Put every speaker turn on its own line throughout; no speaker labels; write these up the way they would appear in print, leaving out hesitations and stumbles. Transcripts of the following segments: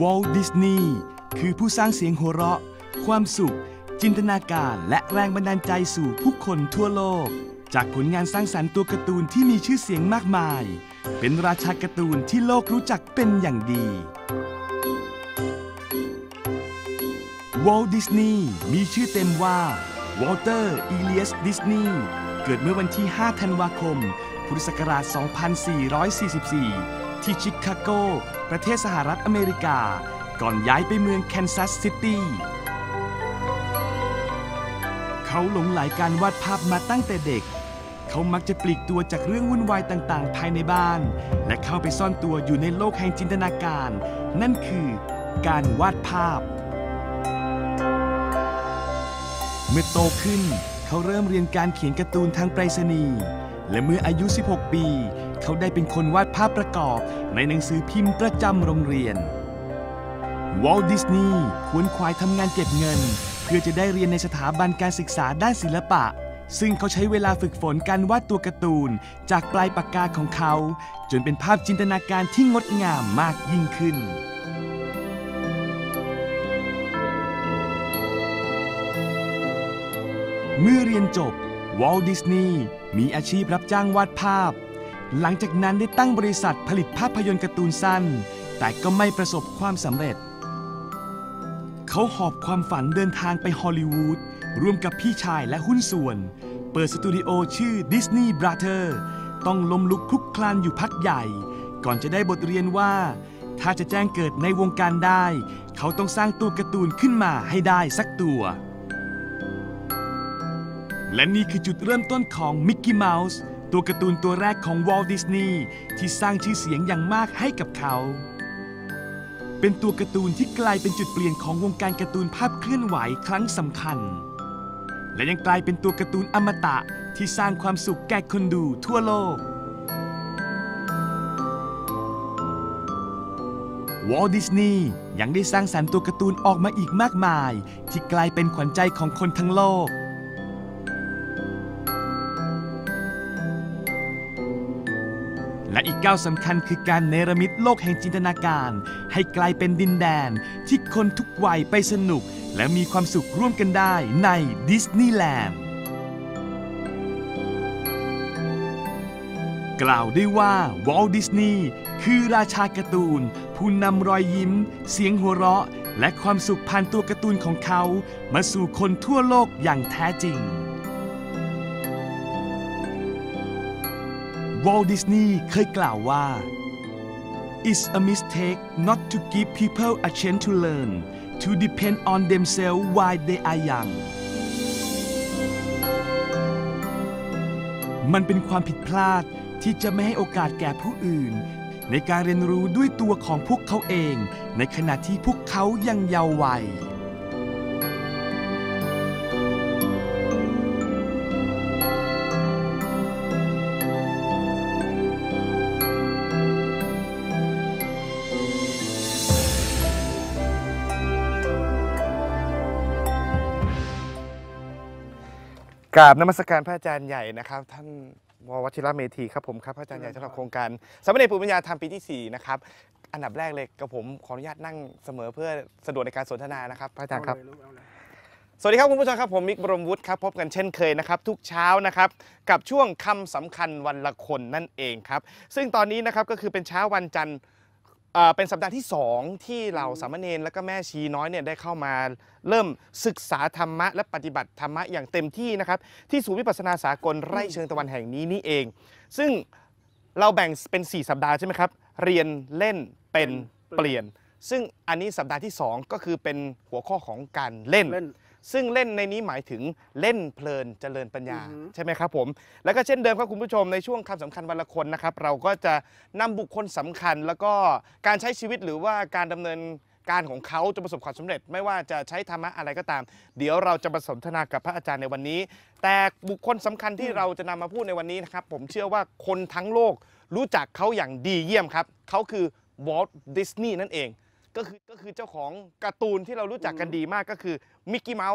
วอลต์ ดิสนีย์คือผู้สร้างเสียงหัวเราะความสุขจินตนาการและแรงบันดาลใจสู่ผู้คนทั่วโลกจากผลงานสร้างสรรค์ตัวการ์ตูนที่มีชื่อเสียงมากมายเป็นราชาการ์ตูนที่โลกรู้จักเป็นอย่างดีวอลต์ ดิสนีย์มีชื่อเต็มว่าวอลเตอร์ อีเลียส ดิสนีย์เกิดเมื่อวันที่ 5 ธันวาคม พุทธศักราช 2444 ที่ชิคาโก ประเทศสหรัฐอเมริกาก่อนย้ายไปเมืองแคนซัสซิตี้เขาหลงใหลการวาดภาพมาตั้งแต่เด็กเขามักจะปลีกตัวจากเรื่องวุ่นวายต่างๆภายในบ้านและเข้าไปซ่อนตัวอยู่ในโลกแห่งจินตนาการนั่นคือการวาดภาพเมื่อโตขึ้นเขาเริ่มเรียนการเขียนการ์ตูนทางไปรษณีย์และเมื่ออายุ 16 ปีเขาได้เป็นคนวาดภาพประกอบในหนังสือพิมพ์ประจำโรงเรียนวอลต์ ดิสนีย์ขวนขวายทำงานเก็บเงินเพื่อจะได้เรียนในสถาบันการศึกษาด้านศิลปะซึ่งเขาใช้เวลาฝึกฝนการวาดตัวการ์ตูนจากปลายปากกาของเขาจนเป็นภาพจินตนาการที่งดงามมากยิ่งขึ้นเมื่อเรียนจบวอลต์ ดิสนีย์มีอาชีพรับจ้างวาดภาพหลังจากนั้นได้ตั้งบริษัทผลิตภาพยนตร์การ์ตูนสั้นแต่ก็ไม่ประสบความสำเร็จเขาหอบความฝันเดินทางไปฮอลลีวูดร่วมกับพี่ชายและหุ้นส่วนเปิดสตูดิโอชื่อ Disney Brother ต้องล้มลุกคลุกคลานอยู่พักใหญ่ก่อนจะได้บทเรียนว่าถ้าจะแจ้งเกิดในวงการได้เขาต้องสร้างตัวการ์ตูนขึ้นมาให้ได้สักตัวและนี่คือจุดเริ่มต้นของมิกกี้เมาส์ตัวการ์ตูนตัวแรกของวอลต์ ดิสนีย์ที่สร้างชื่อเสียงอย่างมากให้กับเขาเป็นตัวการ์ตูนที่กลายเป็นจุดเปลี่ยนของวงการการ์ตูนภาพเคลื่อนไหวครั้งสำคัญและยังกลายเป็นตัวการ์ตูนอมตะที่สร้างความสุขแก่คนดูทั่วโลกวอลต์ ดิสนีย์ยังได้สร้างสรรค์ตัวการ์ตูนออกมาอีกมากมายที่กลายเป็นขวัญใจของคนทั้งโลกและอีกก้าวสำคัญคือการเนรมิตโลกแห่งจินตนาการให้กลายเป็นดินแดนที่คนทุกวัยไปสนุกและมีความสุขร่วมกันได้ในดิสนีย์แลนด์กล่าวได้ว่าวอลต์ ดิสนีย์คือราชาการ์ตูนผู้นำรอยยิ้มเสียงหัวเราะและความสุขผ่านตัวการ์ตูนของเขามาสู่คนทั่วโลกอย่างแท้จริงวอลต์ ดิสนีย์เคยกล่าวว่า It's a mistake not to give people a chance to learn, to depend on themselves while they are young มันเป็นความผิดพลาดที่จะไม่ให้โอกาสแก่ผู้อื่นในการเรียนรู้ด้วยตัวของพวกเขาเองในขณะที่พวกเขายังเยาว์วัย
กราบนมัสการพระอาจารย์ใหญ่นะครับท่านววชิระเมธีครับผมครับพระอาจารย์ใหญ่สำหรับโครงการสามเณรปุญญาธรรมปีที่4นะครับอันดับแรกเลยกับผมขออนุญาตนั่งเสมอเพื่อสะดวกในการสนทนานะครับพระอาจารย์ครับสวัสดีครับคุณผู้ชมครับผมมิกบรมวุฒิครับพบกันเช่นเคยนะครับทุกเช้านะครับกับช่วงคำสำคัญวันละคนนั่นเองครับซึ่งตอนนี้นะครับก็คือเป็นเช้าวันจันทร์เป็นสัปดาห์ที่2ที่เราสามเณรและก็แม่ชีน้อยเนี่ยได้เข้ามาเริ่มศึกษาธรรมะและปฏิบัติธรรมะอย่างเต็มที่นะครับที่ศูนย์วิปัสสนาสากลไร่เชิงตะวันแห่งนี้นี่เองซึ่งเราแบ่งเป็น4สัปดาห์ใช่ไหมครับเรียนเล่นเป็นเปลี่ยนซึ่งอันนี้สัปดาห์ที่2ก็คือเป็นหัวข้อของการเล่นซึ่งเล่นในนี้หมายถึงเล่นเพลินเจริญปัญญาใช่ไหมครับผมแล้วก็เช่นเดิมครับคุณผู้ชมในช่วงคำสำคัญวันละคนนะครับเราก็จะนำบุคคลสำคัญแล้วก็การใช้ชีวิตหรือว่าการดำเนินการของเขาจะประสบความสำเร็จไม่ว่าจะใช้ธรรมะอะไรก็ตามเดี๋ยวเราจะมาสนทนากับพระอาจารย์ในวันนี้แต่บุคคลสำคัญที่เราจะนำมาพูดในวันนี้นะครับผมเชื่อว่าคนทั้งโลกรู้จักเขาอย่างดีเยี่ยมครับเขาคือวอลต์ ดิสนีย์นั่นเองก็คือเจ้าของการ์ตูนที่เรารู้จักกันดีมากก็คือมิกกี้เมาส์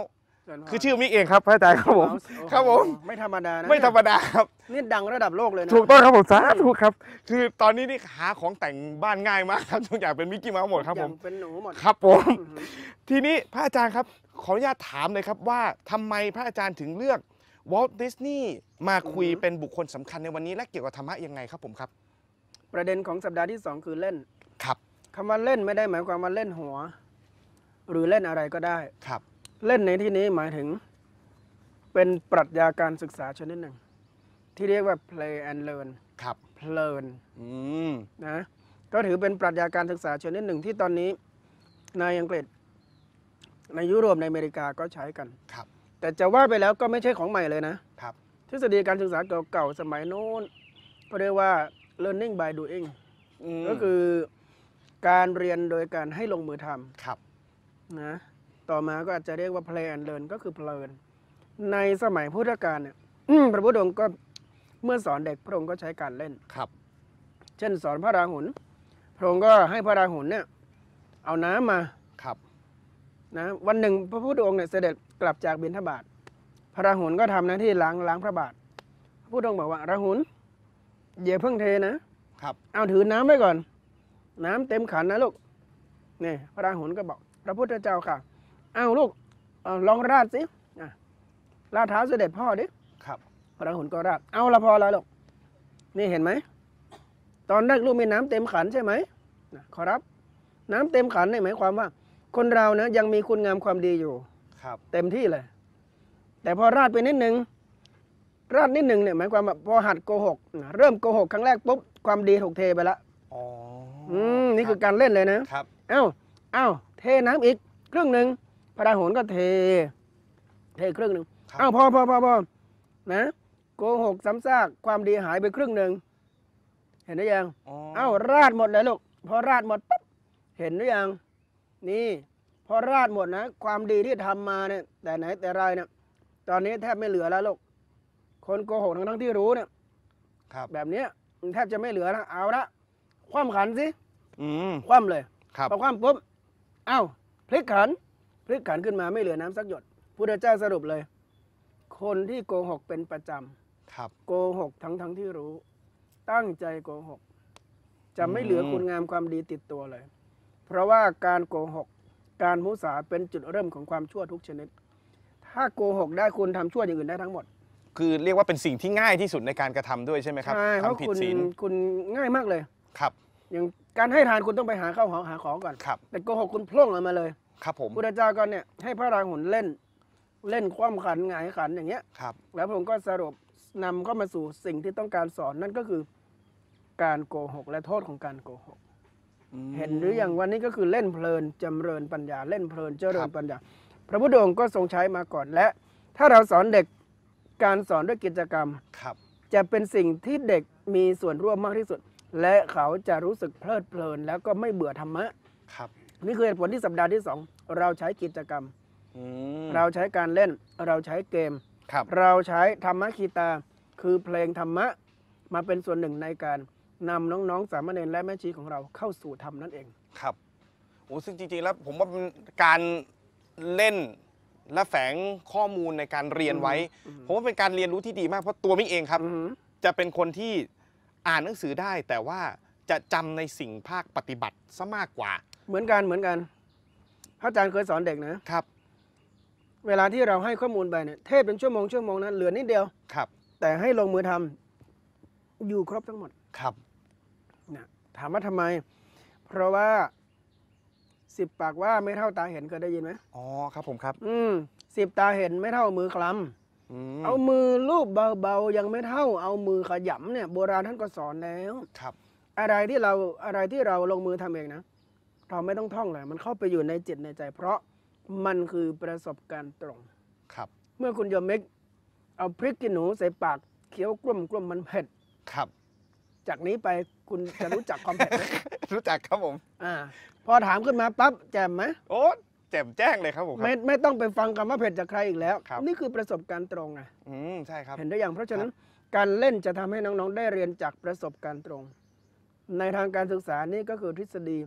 คือชื่อมิกเองครับพระอาจารย์ครับผม ครับผม
ไม่ธรรมดานะ
ไม่ธรรมดาครับ
นี่ดังระดับโลกเลยนะ
ถูกต้องครับผมสาธุครับคือตอนนี้นี่หาของแต่งบ้านง่ายมากครับทุกอย่างเป็นมิกกี้เมาส์หมดครับผม
อย่างเป็นหนูหมด
ครับผม
อือหือ
ทีนี้พระอาจารย์ครับขออนุญาตถามเลยครับว่าทำไมพระอาจารย์ถึงเลือกวอลต์ดิสนีย์มาคุยเป็นบุคคลสำคัญในวันนี้และเกี่ยวกับธรรมะยังไงครับผมครับ
ประเด็นของสัปดาห์ที่ 2 คือเล่น
ครับ
คำว่าเล่นไม่ได้หมายความว่าเล่นหัว หรือเล่นอะไรก็ได้
ครับ
เล่นในที่นี้หมายถึงเป็นปรัชญาการศึกษาชนิดหนึ่ง ที่เรียกว่า play and learn
ครับ
เพลิน
อืม
นะก็ถือเป็นปรัชญาการศึกษาชนิดหนึ่งที่ตอนนี้ในอังกฤษในยุโรปในอเมริกาก็ใช้กัน
ครับ
แต่จะว่าไปแล้วก็ไม่ใช่ของใหม่เลยนะครับ ทฤษฎีการศึกษาเก่าๆสมัยโน้นก็เรียกว่า learning by doing
ม
ก็คือการเรียนโดยการให้ลงมือท
ครับ
ำนะต่อมาก็อาจจะเรียกว่า play and learn ก็คือเพลินในสมัยพุทธกาลเนี่ย พระพุทธองค์ก็เมื่อสอนเด็กพระองค์ก็ใช้การเล่น
ครับ
เช่นสอนพระราหุลพระองค์ก็ให้พระราหุลเนี่ยเอาน้ำมา
ครับ
นะวันหนึ่งพระพุทธองค์เนี่ยเสด็จกลับจากบิณฑบาตพระราหุลก็ทำหน้าที่ล้างพระบาทพระพุทธองค์บอกว่าราหุลอย่าเพิ่งเทนะครับ เอาถือน้ำไว้ก่อน น้ำเต็มขันนะลูกนี่พระราหุลก็บอกพระพุทธเจ้าค่ะเอาลูกเอาลองราดสิอ่ะราดเท้าเสด็จพ่อดิ
ครับ
พระราหุลก็ราดเอาละพอแล้วลูกนี่เห็นไหมตอนแรกลูกมีน้ำเต็มขันใช่ไหมนะขอรับ น้ำเต็มขันนี่หมายความว่า คนเรานะยังมีคุณงามความดีอยู่
ครับ
เต็มที่เลย แต่พอราดไปนิดนึงราดนิดนึงเนี่ยหมายความว่าพอหัดโกหกนะเริ่มโกหกครั้งแรกปุ๊บความดีถูกเทไปละ
อ๋อ
นี่คือการเล่นเลยนะ
ครับ
เอ้าเทน้ำอีกครึ่งหนึ่งพระราหุลก็เทครึ่งหนึ่ง
ครับ
เอ้าพอนะโกหกซ้ำซากความดีหายไปครึ่งหนึ่งเห็นหรือยัง
อ๋อ
เอ้าราดหมดเลยลูกพอราดหมดปั๊บเห็นหรือยังนี่พอราดหมดนะ ความดีที่ทำมาเนี่ยแต่ไหนแต่ไรเนี่ยตอนนี้แทบไม่เหลือแล้วลูกคนโกหกทั้งที่รู้เนี่ย
ครับ
แบบเนี้ยมันแทบจะไม่เหลือแล้วเอาละคว่ำขันสิ
อืม
คว่ำเลย
ครับ
พอคว่ำปุ๊บเอ้าพลิกขันขึ้นมาไม่เหลือน้ำสักหยดพุทธเจ้าสรุปเลย คนที่โกหกเป็นประจำ
ครับ
โกหกทั้งที่รู้ ตั้งใจโกหก จะไม่เหลือคุณงามความดีติดตัวเลย เพราะว่าการโกหก การมุสาเป็นจุดเริ่มของความชั่วทุกชนิด ถ้าโกหกได้คุณทำชั่วอย่างอื่นได้ทั้งหมด
คือเรียกว่าเป็นสิ่งที่ง่ายที่สุดในการกระทำด้วยใช่ไหมครับ
ใช่เพราะ
ทำผิด
คุณ
ศีล
คุณง่ายมากเลย
ครับ
อย่างการให้ทานคุณต้องไปหาข้าวหาของก่อน
ครับ
แต่โกหกคุณโพล่งออกมาเลย
ครับผม
พุทธเจ้าก็เนี่ยให้พระราหุลเล่นคว่ำขันหงายขันอย่างเงี้ย
ครับ
แล้วผมก็สรุปนำเข้ามาสู่สิ่งที่ต้องการสอนนั่นก็คือการโกหกและโทษของการโกหก เห็นหรือยังวันนี้ก็คือเล่นเพลินจำเริญปัญญาเล่นเพลินเจริญปัญญา พระพุทธองค์ก็ทรงใช้มาก่อนและ ถ้าเราสอนเด็กการสอนด้วยกิจกรรม
ครับ
จะเป็นสิ่งที่เด็กมีส่วนร่วมมากที่สุด และเขาจะรู้สึกเพลิดเพลิน แล้วก็ไม่เบื่อธรรมะ
ครับ
นี่คือเหตุผลที่สัปดาห์ที่ 2 เราใช้กิจกรรม
อืม
เราใช้การเล่นเราใช้เกม
ครับ
เราใช้ธรรมคีตา คือเพลงธรรมะ มาเป็นส่วนหนึ่งในการนำน้องๆสามเณรและแม่ชีของเราเข้าสู่ธรรมนั่นเอง
ครับโอ้ซึ่งจริงๆแล้วผมว่าเป็นการเล่นและแฝงข้อมูลในการเรียนไว้ ผมว่าเป็นการเรียนรู้ที่ดีมากเพราะตัวมิกเองครับ
อือหือ
จะเป็นคนที่อ่านหนังสือได้ แต่ว่าจะจำในสิ่งภาคปฏิบัติซะมากกว่า
เหมือนกันพระอาจารย์เคยสอนเด็กนะ
ครับ
เวลาที่เราให้ข้อมูลไปเนี่ยเทศเป็นชั่วโมงนั้นเหลือนิดเดียว
ครับ
แต่ให้ลงมือทำอยู่ครบทั้งหมด
ครับ
นะถามว่าทำไม เพราะว่า10 ปากว่าไม่เท่าตาเห็นเคยได้ยินไหม
อ๋อครับผมครับ
10 ตาเห็นไม่เท่ามือคล
อืม
ำเอามือลูบเบาๆยังไม่เท่าเอามือขยำเนี่ยโบราณท่านก็สอนแล้ว
ครับ
อะไรที่เราลงมือทำเองนะเราไม่ต้องท่องเลยมันเข้าไปอยู่ในจิตในใจ เพราะมันคือประสบการณ์ตรง
ครับ
เมื่อคุณโยมเม็กเอาพริกขี้หนูใส่ปากเคี้ยวกลุ่มมันเผ็ด
ครับ
จากนี้ไปคุณจะรู้จักความเผ็ดไหม
รู้จักครับผม
พอถามขึ้นมาปั๊บแจ่มไหม
โอ้แจ่มแจ้งเลยครับผมครับ
ไม่ต้องไปฟังคำว่าเผ็ดจากใครอีกแล้ว
ครับ
นี่คือประสบการณ์ตรงไง
ใช่ครับ
เห็นได้อย่างเพราะฉะนั้นการเล่นจะทำให้น้องๆได้เรียนจากประสบการณ์ตรง ในทางการศึกษานี่ก็คือทฤษฎี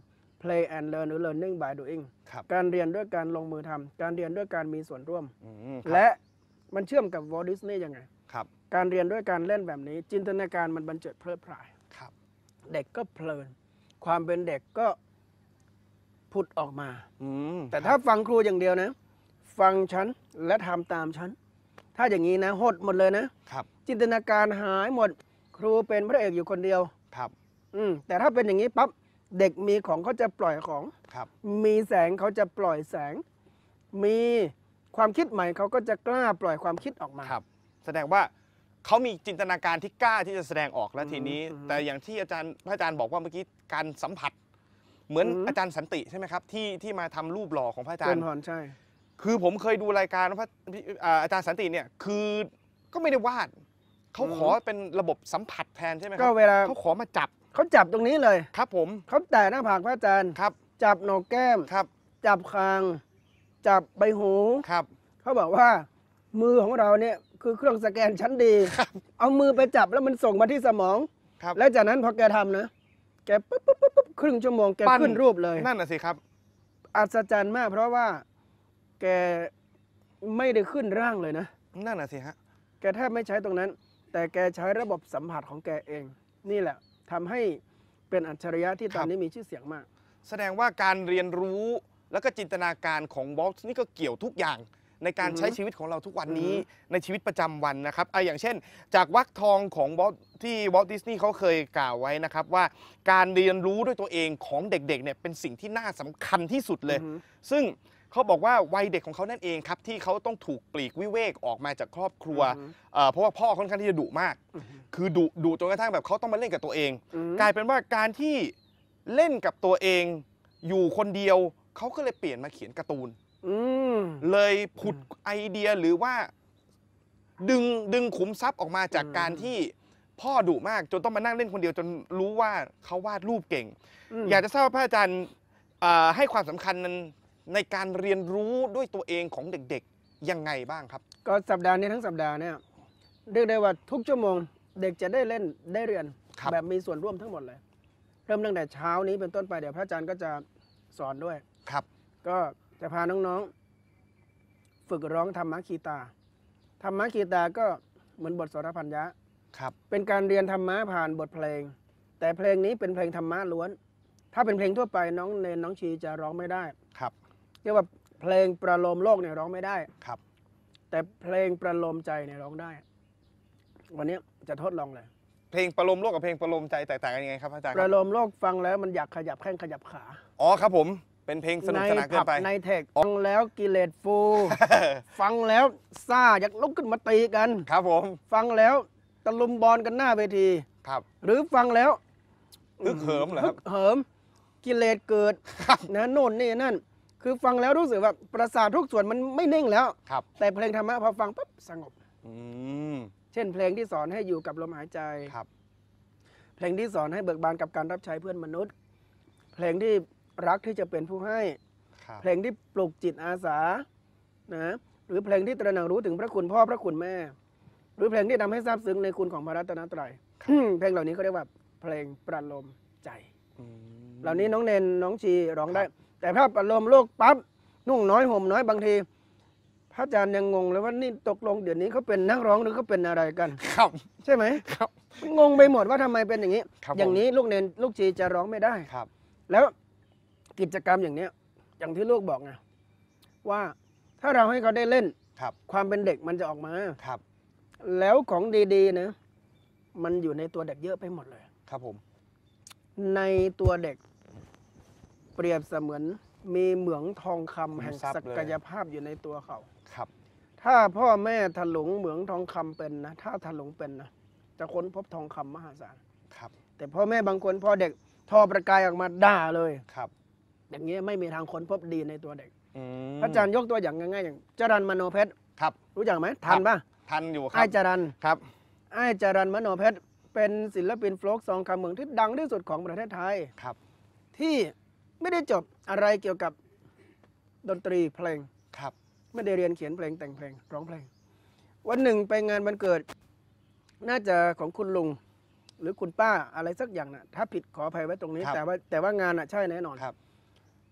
play and learn หรือ learning by doing
ครับ
การเรียนด้วยการลงมือทำการเรียนด้วยการมีส่วนร่วม
ครับ
และมันเชื่อมกับวอลดิสนีย์ยังไง
ครับ
การเรียนด้วยการเล่นแบบนี้ จินตนาการมันบันเจิดเพลิดเพลิน
ครับ
เด็กก็เพลิน ความเป็นเด็กก็ผุดออกมา แต่ถ้าฟังครูอย่างเดียวนะ ฟังฉันและทำตามฉัน ถ้าอย่างนี้นะหดหมดเลยนะ
ครับ
จินตนาการหายหมด ครูเป็นพระเอกอยู่คนเดียว
ครับ
แต่ถ้าเป็นอย่างนี้ปั๊บเด็กมีของเขาจะปล่อยของ
ครับ
มีแสงเขาจะปล่อยแสง มีความคิดใหม่เขาก็จะกล้าปล่อยความคิดออกมา
ครับ แสดงว่าเขามีจินตนาการที่กล้าที่จะแสดงออกแล้วทีนี้ แต่อย่างที่พระอาจารย์บอกว่าเมื่อกี้การสัมผัส เหมือนอาจารย์สันติใช่ไหมครับที่มาทำรูปหล่อของพระอาจาร
เป็น
ย์
พรใช่
คือผมเคยดูรายการอาจารย์สันติเนี่ยคือก็ไม่ได้วาดเขาขอเป็นระบบสัมผัสแทนใช่ไหมค
ก็
รับ
เวลา
เขาขอมาจับ
เขาจับตรงนี้เลย
ครับผม
เขาแตะหน้าผากพระอาจารย์
ครับ
จับโหนกแก้ม
ครับ
จับคาง จับใบหู
ครับ
เขาบอกว่า มือของเราเนี่ยคือเครื่องสแกนชั้นดี เอามือไปจับแล้วมันส่งมาที่สมอง
ครับ
แล้วจากนั้นพอแกทำนะ แกปุ๊บปุ๊บปุ๊บปุ๊บครึ่งชั่วโมงแก
ปั้น
ขึ้นรูปเลย
นั่นน่ะสิครับ
อัศจรรย์มาก เพราะว่าแกไม่ได้ขึ้นร่างเลยนะ
นั่นน่ะสิฮะ
แกแทบไม่ใช้ตรงนั้น แต่แกใช้ระบบสัมผัสของแกเอง นี่แหละทำให้เป็นอัจฉริยะที่ตอนนี้มีชื่อเสียงมาก
แสดงว่าการเรียนรู้แล้วก็จินตนาการของบอสนี่ก็เกี่ยวทุกอย่างในการใช้ชีวิตของเราทุกวันนี้ในชีวิตประจำวันนะครับอย่างเช่น จากวรรคทองของบอสที่วอลต์ดิสนีย์เขาเคยกล่าวไว้นะครับว่าการเรียนรู้ด้วยตัวเองของเด็กๆเนี่ยเป็นสิ่งที่น่าสำคัญที่สุดเลย ซึ่งเขาบอกว่าวัยเด็กของเขานั่นเองครับที่เขาต้องถูกปลีกวิเวกออกมาจากครอบครัวเพราะว่าพ่อค่อนข้างที่จะดุมาก คือดุจนกระทั่งแบบเขาต้องมาเล่นกับตัวเอง กลายเป็นว่าการที่เล่นกับตัวเองอยู่คนเดียวเขาก็เลยเปลี่ยนมาเขียนการ์ตูนเลยผุดไอเดียหรือว่าดึงขุมทรัพย์ออกมาจากการที่พ่อดุมากจนต้องมานั่งเล่นคนเดียวจนรู้ว่าเขาวาดรูปเก่ง อยากจะทราบว่าพระอาจารย์ให้ความสำคัญในการเรียนรู้ด้วยตัวเองของเด็กๆยังไงบ้างครับ
ก็สัปดาห์นี้ทั้งสัปดาห์เนี่ยเรียกได้ว่าทุกชั่วโมงเด็กจะได้เล่นได้เรียน
ครับ
แบบมีส่วนร่วมทั้งหมดเลย เริ่มตั้งแต่เช้านี้เป็นต้นไปเดี๋ยวพระอาจารย์ก็จะสอนด้วย
ครับ
ก็จะพาน้องๆฝึกร้องธรรมคีตาธรรมคีตาก็เหมือนบทสรพัญญะ
ครับ
เป็นการเรียนธรรมะผ่านบทเพลง แต่เพลงนี้เป็นเพลงธรรมะล้วน ถ้าเป็นเพลงทั่วไปน้องเนนน้องชีจะร้องไม่ได้
ครับ
เรียกว่าเพลงประโลมโลกเนี่ยร้องไม่ได้
ครับ
แต่เพลงประโลมใจเนี่ยร้องได้ วันนี้จะทดลองเลย
เพลงประโลมโลกกับเพลงประโลมใจแตกต่างกันยังไงครับพระอาจารย์
ประโลมโลกฟังแล้วมันอยากขยับแข้งขยับขา
อ๋อครับผมเป็นเพลงสนุกสนานเกิ
ผั
นไป
ในเทคฟังแล้วกิเลสฟู ฟังแล้วซ่าอยากลุกขึ้นมาตีกัน
ครับผม
ฟังแล้วตะลุมบอลกันหน้าเวที
ครับ
หรือฟังแล้ว
ฮึกเหิมเหรอครับ
ฮึกเหิมกิเลสเกิดนะโน่นนี่นั่น คือฟังแล้วรู้สึกว่าประสาททุกส่วนมันไม่นิ่งแล้ว
ครับ
แต่เพลงธรรมะพอฟังปั๊บสงบ
อืม
เช่นเพลงที่สอนให้อยู่กับลมหายใจ
ครับ
เพลงที่สอนให้เบิกบานกับการรับใช้เพื่อนมนุษย์ เพลงที่รักที่จะเป็นผู้ให้
ครับ
เพลงที่ปลุกจิตอาสานะหรือเพลงที่ตระหนักรู้ถึงพระคุณพ่อพระคุณแม่ หรือเพลงที่ทำให้ซาบซึ้งในคุณของพระรัตนตรัย เพลงเหล่านี้เขาเรียกว่าเพลงประโลมใจ
อืม
เหล่านี้น้องเนนน้องชีร้องได้ แต่ถ้าประโลมโลกปั๊บนุ่งน้อยห่มน้อยบางที พระอาจารย์ยังงงเลยว่านี่ตกลงเดี๋ยวนี้เขาเป็นนักร้องหรือเขาเป็นอะไรกัน
ครับ
ใช่ไหม
ครับ
งงไปหมดว่าทำไมเป็นอย่างนี้
ครับผม
อย่างนี้ลูกเนนลูกชีจะร้องไม่ได้
ครับ
แล้วกิจกรรมอย่างเนี้ยอย่างที่ลูกบอกไงว่าถ้าเราให้เขาได้เล่น
ครับ
ความเป็นเด็กมันจะออกมา
ครับ
แล้วของดีๆนะมันอยู่ในตัวเด็กเยอะไปหมดเลย
ครับผม
ในตัวเด็กเปรียบเสมือนมีเหมืองทองคำแห่งศักยภาพอยู่ในตัวเขา
ครับ
ถ้าพ่อแม่ถลุงเหมืองทองคำเป็นนะถ้าถลุงเป็นนะจะค้นพบทองคำมหาศาล
ครับ
แต่พ่อแม่บางคนพอเด็กทอประกายออกมาด่าเลย
ครับ
อย่างนี้ไม่มีทางค้นพบดีในตัวเด็ก
อืม
พระอาจารย์ยกตัวอย่างง่ายๆอย่างจรัญมโนเพชร
ครับ
รู้จักไหมทันปะ
ทันอยู่ครั
ไอ้
บ
จรัญ
ครับ
ไอ้จรัญมโนเพชรเป็นศิลปินโฟล์กซองคำเมืองที่ดังที่สุดของประเทศไทย
ครับ
ที่ไม่ได้จบอะไรเกี่ยวกับดนตรีเพลง
ครับ
ไม่ได้เรียนเขียนเพลงแต่งเพลงร้องเพลง วันหนึ่งไปงานวันเกิด น่าจะของคุณลุง หรือคุณป้าอะไรสักอย่างนะถ้าผิดขออภัยไว้ตรงนี้
ครับ
แต่ว่างานอ่ะใช่แน่นอน
ครับ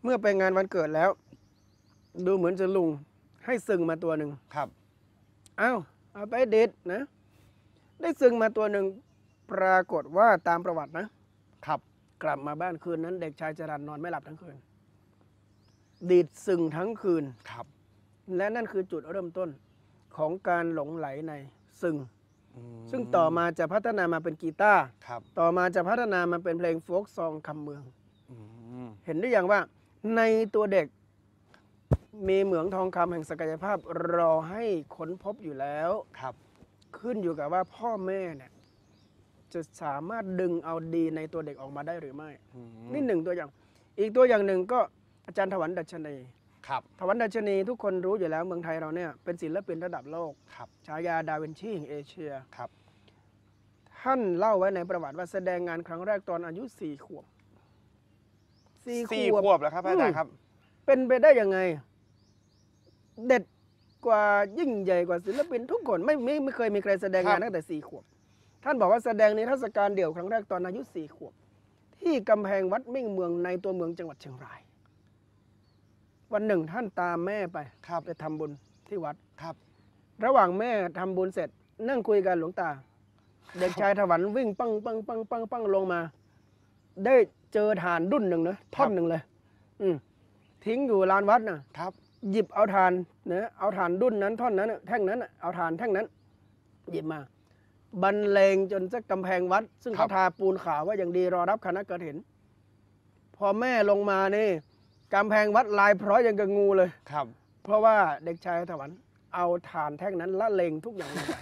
เมื่อไปงานวันเกิดแล้ว ดูเหมือนจะลุงให้ซึงมาตัวหนึ่ง
ครับ
เอาไปเด็ดนะ ได้ซึงมาตัวหนึ่งปรากฏว่าตามประวัตินะครับ กลับมาบ้านคืนนั้น เด็กชายจรัญนอนไม่หลับทั้งคืน ดีดซึงทั้งคืน
ครับ
และนั่นคือจุดเริ่มต้นของการหลงไหลในซึง
อืม
ซึ่งต่อมาจะพัฒนามาเป็นกีตาร์
ครับ
ต่อมาจะพัฒนามาเป็นเพลงโฟล์กซองคำเมือง
อืม
เห็นหรือยังว่าในตัวเด็กมีเหมืองทองคำแห่งศักยภาพรอให้ค้นพบอยู่แล้ว
ครับ
ขึ้นอยู่กับว่าพ่อแม่เนี่ยจะสามารถดึงเอาดีในตัวเด็กออกมาได้หรือไม่
อืม
นี่หนึ่งตัวอย่าง อีกตัวอย่างหนึ่งก็อาจารย์ถวันดัชนี
ครับ
ถวันดัชนีทุกคนรู้อยู่แล้วเมืองไทยเราเนี่ยเป็นศิลปินระดับโลก
ครับ
ฉายาดาวินชีแห่งเอเชีย
ครับ
ท่านเล่าไว้ในประวัติว่าแสดงงานครั้งแรกตอนอายุ4 ขวบ
4 ขวบแล้วครับพระอาจารย์ครับ
เป็นไปได้ยังไง เด็ดกว่ายิ่งใหญ่กว่าศิลปินทุกคนไม่เคยมีใครแสดงงานตั้งแต่4 ขวบ ท่านบอกว่าแสดงในเทรรศกาลเดี่ยวครั้งแรกตอนอายุ4 ขวบ ที่กำแพงวัดมิ่งเมืองในตัวเมืองจังหวัดเชียงราย วันหนึ่งท่านตามแม่ไป
ครับ
ไปทำบุญที่วัด
ครับ
ระหว่างแม่ทำบุญเสร็จ นั่งคุยกันหลวงตา เด็กชายถวันวิ่งปังปังปังปังปังลงมา ได้เจอฐานดุ้นหนึ่งนะท่อนหนึ่งเลย ทิ้งอยู่ลานวัดนะครับ หยิบเอาฐานนะเอาฐานดุ้นนั้นท่อนนั้นน่ะแท่งนั้นน่ะเอาฐานแท่งนั้น หยิบมา บรรเลงจนสักกำแพงวัด ซึ่ง
ครั
เขา
บ
ทาปูนขาวว่าอย่างดีรอรับคณะกฐิน พอแม่ลงมานี่กำแพงวัดลายพร้อยอย่างกับงูเลย
ครับ
เพราะว่าเด็กชายถวันเอาฐานแท่งนั้นละเลงทุกอย่างลงไป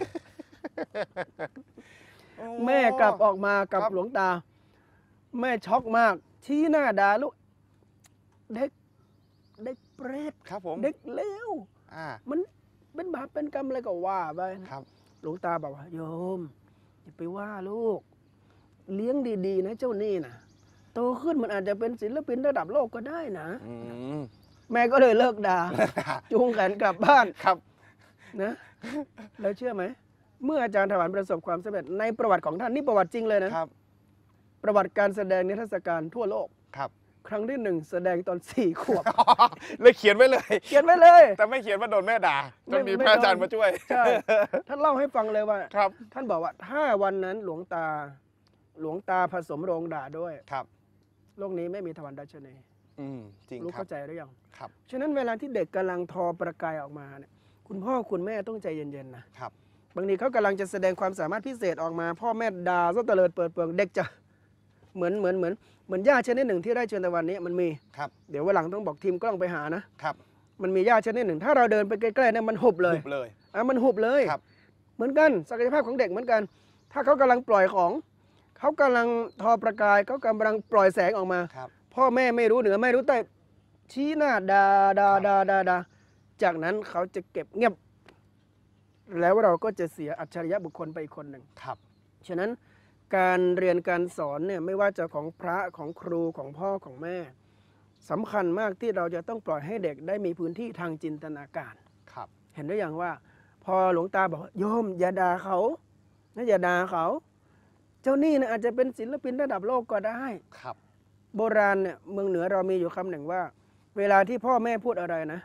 แม่กลับออกมากับ
ครับ
หลวงตา แม่ช็อกมาก ชี้หน้าด่าลูกเด็กเปรต
ครับผม
เด็กเลว
อ่า
มันเป็นบาปเป็นกรรมอะไรก็ว่าไป
ครับ
หลวงตาบอกว่าโยมอย่าไปว่าลูก เลี้ยงดีๆนะเจ้านี่นะโตขึ้นมันอาจจะเป็นศิลปินระดับโลกก็ได้นะ
อืม
แม่ก็เลยเลิกด่า จูงแขนกลับบ้าน
ครับ
นะแล้วเชื่อไหม เมื่ออาจารย์ถวันประสบความสำเร็จในประวัติของท่านนี่ประวัติจริงเลยนะ
ครับ
ประวัติการแสดงนิทรรศการทั่วโลก
ครับ
ครั้งที่ 1 แสดงตอน 4 ขวบ
เลยเขียนไว้เลย
เขียนไว้เลย
แต่ไม่เขียนว่าโดนแม่ด่าจนมี
ไม่
พระอาจารย์
โดน
มาช่วย
ใช่ ท่านเล่าให้ฟังเลยว่า
ครับ
ท่านบอกว่าถ้าวันนั้นหลวงตาผสมโรงด่าด้วย
ครับ
โลกนี้ไม่มีถวันดัชนี
อืมจริง
รู้
ครับ
เข้าใจหรือยัง
ครับ
ฉะนั้นเวลาที่เด็กกำลังทอประกายออกมาเนี่ยคุณพ่อคุณแม่ต้องใจเย็นๆนะครับ บางทีเขากำลังจะแสดงความสามารถพิเศษออกมา พ่อแม่ด่าซะเตลิดเปิดเปลืองเด็กจะเหมือนหญ้าชนิดหนึ่งที่ไร่เชิญตะวันนี้มันมี
ครับ
เดี๋ยววันหลังต้องบอกทีมกล้องไปหานะครับ มันมีหญ้าชนิดหนึ่ง ถ้าเราเดินไปใกล้ๆเนี่ยมันหุบเลย
หุบเลย
มันหุบเลย
ครับ
เหมือนกันศักยภาพของเด็กเหมือนกัน ถ้าเขากำลังปล่อยของเขากำลังทอประกายเขากำลังปล่อยแสงออกมา
ครับ
พ่อแม่ไม่รู้เหนือไม่รู้ใต้ชี้หน้าด่าจากนั้นเขาจะเก็บเงียบ แล้วเราก็จะเสียอัจฉริยะบุคคลไปอีกคนหนึ่ง
ครับ
ฉะนั้นการเรียนการสอนเนี่ยไม่ว่าจะของพระของครูของพ่อของแม่สำคัญมากที่เราจะต้องปล่อยให้เด็กได้มีพื้นที่ทางจินตนาการ
ครับ
เห็นได้อย่างว่า พอหลวงตาบอกว่าโยมอย่าด่าเขานะอย่าด่าเขา เจ้านี่นะอาจจะเป็นศิลปินระดับโลกก็ได้
ครับ
โบราณเนี่ยเมืองเหนือเรามีอยู่คำหนึ่งว่า เวลาที่พ่อแม่พูดอะไรนะ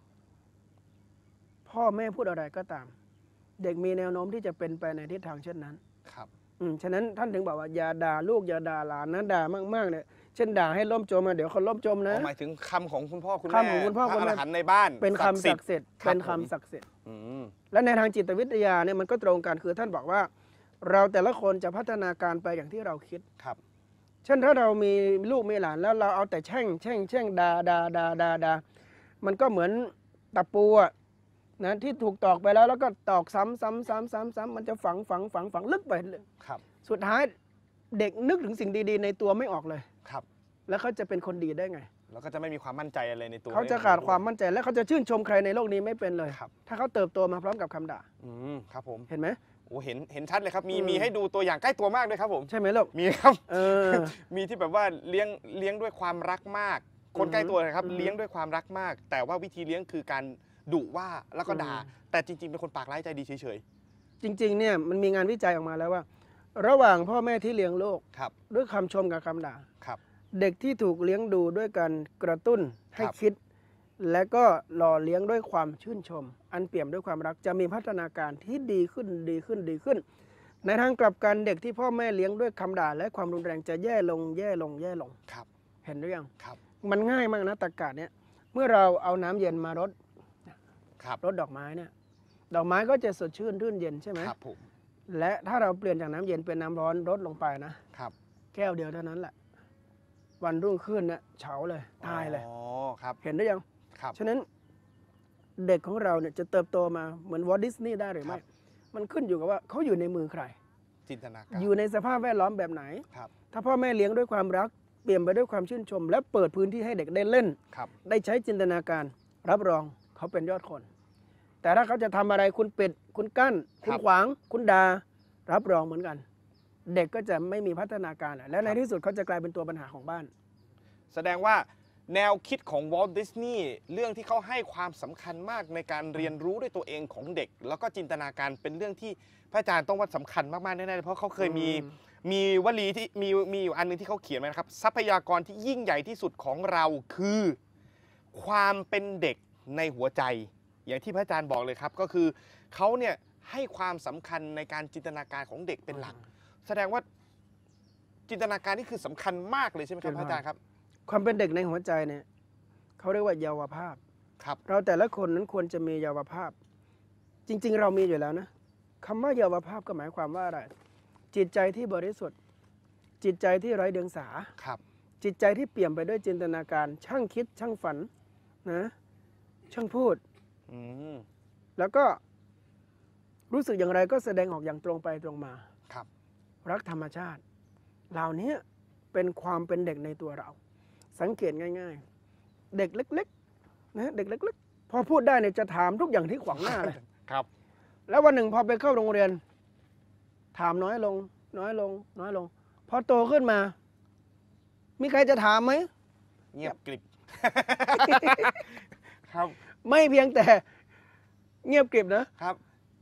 พ่อแม่พูดอะไรก็ตาม เด็กมีแนวโน้มที่จะเป็นไปในทิศทางเช่นนั้น
ครับ
ฉะนั้นท่านถึงบอกว่าอย่าด่าลูกอย่าด่าหลานนะด่ามากๆเนี่ยเช่นด่าให้ล่มจมมาเดี๋ยวเขาล่มจมนะ
หมายถึงคำของคุณพ่อคุณแม่
คำของคุณพ่อคุณแม่
พระอรหันต์ในบ้าน
เป็นคำศักดิ์สิทธิ์
ครับ
เป็นคำศักดิ์สิทธิ์
อืม
และในทางจิตวิทยาเนี่ยมันก็ตรงกันคือท่านบอกว่า เราแต่ละคนจะพัฒนาการไปอย่างที่เราคิด
ครับ
เช่นถ้าเรามีลูกมีหลานแล้วเราเอาแต่แช่งด่ามันก็เหมือนตะปูอะนะที่ถูกตอกไปแล้วก็ตอกซ้ำมันจะฝังลึกไป
ครับ
สุดท้ายเด็กนึกถึงสิ่งดีๆในตัวไม่ออกเลย
ครับ
แล้วเขาจะเป็นคนดีได้ไง
แล้วก็จะไม่มีความมั่นใจอะไรในตัว
เขาจะขาดความมั่นใจและเขาจะชื่นชมใครในโลกนี้ไม่เป็นเลย
ครับ
ถ้าเขาเติบโตมาพร้อมกับคำด่า
อืมครับผม
เห็นไหม
โอ้เห็นชัดเลยครับ
อืม
มีให้ดูตัวอย่างใกล้ตัวมากด้วยครับผม
ใช่ไหมลูก
มีครับ
เออ
มีที่แบบว่าเลี้ยงด้วยความรักมาก คนใกล้ตัวนะครับ
อืม
เลี้ยงด้วยความรักมาก แต่ว่าวิธีเลี้ยงคือการดุว่าแล้วก็ด่า
อืม
แต่จริงๆเป็นคนปากร้ายใจดีเฉย
จริงๆเนี่ยมันมีงานวิจัยออกมาแล้วว่า ระหว่างพ่อแม่ที่เลี้ยงลูก
ๆครับ
ด้วยคำชมกับคำด่า
ครับ
เด็กที่ถูกเลี้ยงดูด้วยการกระตุ้นให้
ครับ
คิด และก็หล่อเลี้ยงด้วยความชื่นชม อันเปี่ยมด้วยความรักจะมีพัฒนาการที่ดีขึ้นดีขึ้นดีขึ้น ในทางกลับกันเด็กที่พ่อแม่เลี้ยงด้วยคำด่าและความรุนแรงจะแย่ลงแย่ลงแย่ลง
ครับ
เห็นหรือยัง
ครับ
มันง่ายมากนะตรรกะเนี้ยเมื่อเราเอาน้ำเย็นมารด
ครับ
รดดอกไม้เนี่ยดอกไม้ก็จะสดชื่นรื่นเย็นใช่ไหม
ครับผม
และถ้าเราเปลี่ยนจากน้ำเย็นเป็นน้ำร้อนรดลงไปนะครับ แก้วเดียวเท่านั้นแหละ วันรุ่งขึ้นเนี่ยเฉาเลยตายเลย
อ๋อครับ
เห็นหรือยัง
ครับ
ฉะนั้นเด็กของเราเนี่ยจะเติบโตมาเหมือนวอลต์ดิสนีย์ได้หรือไม่
ครับ
มันขึ้นอยู่กับว่าเขาอยู่ในมือใคร
จินตนาการ
อยู่ในสภาพแวดล้อมแบบไหน
ครับ
ถ้าพ่อแม่เลี้ยงด้วยความรักเปี่ยมไปด้วยความชื่นชม และเปิดพื้นที่ให้เด็กได้เล่น
ครับ
ได้ใช้จินตนาการรับรองเขาเป็นยอดคน แต่ถ้าเขาจะทำอะไรคุณปิด คุณกั้น คุณขวาง คุณด่ารับรองเหมือนกัน เด็กก็จะไม่มีพัฒนาการ และในที่สุดเขาจะกลายเป็นตัวปัญหาของบ้าน
แสดงว่าแนวคิดของวอลต์ดิสนีย์เรื่องที่เขาให้ความสำคัญมากในการเรียนรู้ด้วยตัวเองของเด็ก แล้วก็จินตนาการเป็นเรื่องที่พระอาจารย์ต้องว่าสำคัญมากๆแน่ๆเพราะเขาเคยมีวลีที่มีอยู่อันหนึงที่เขาเขียนไว้นะครับทรัพยากรที่ยิ่งใหญ่ที่สุดของเราคือความเป็นเด็กในหัวใจ อย่างที่พระอาจารย์บอกเลยครับก็คือเขาเนี่ยให้ความสำคัญในการจินตนาการของเด็กเป็นหลัก แสดงว่าจินตนาการนี่คือสำคัญมากเลยใช่ไหมครับพระอาจารย์ครับ
ความเป็นเด็กในหัวใจเนี่ยเขาเรียกว่าเยาวภาพ
ครับ
เราแต่ละคนนั้นควรจะมีเยาวภาพ จริง ๆ เรามีอยู่แล้วนะคำว่าเยาวภาพก็หมายความว่าอะไร จิตใจที่บริสุทธิ์ จิตใจที่ไร้เดียงสา
ครับ
จิตใจที่เปี่ยมไปด้วยจินตนาการ ช่างคิดช่างฝันนะช่างพูด
อืม
แล้วก็รู้สึกอย่างไรก็แสดงออกอย่างตรงไปตรงมา
ครับ
รักธรรมชาติ เหล่านี้เป็นความเป็นเด็กในตัวเรา สังเกตง่าย ๆ เด็กเล็กๆนะเด็กเล็กๆพอพูดได้เนี่ยจะถามทุกอย่างที่ขวางหน้าเลย
ครับ
แล้ววันหนึ่งพอไปเข้าโรงเรียน ถามน้อยลง น้อยลง น้อยลง พอโตขึ้นมา มีใครจะถามไหม
เงียบกริบ ครับ
ไม่เพียงแต่เงียบกริบนะ
ครับ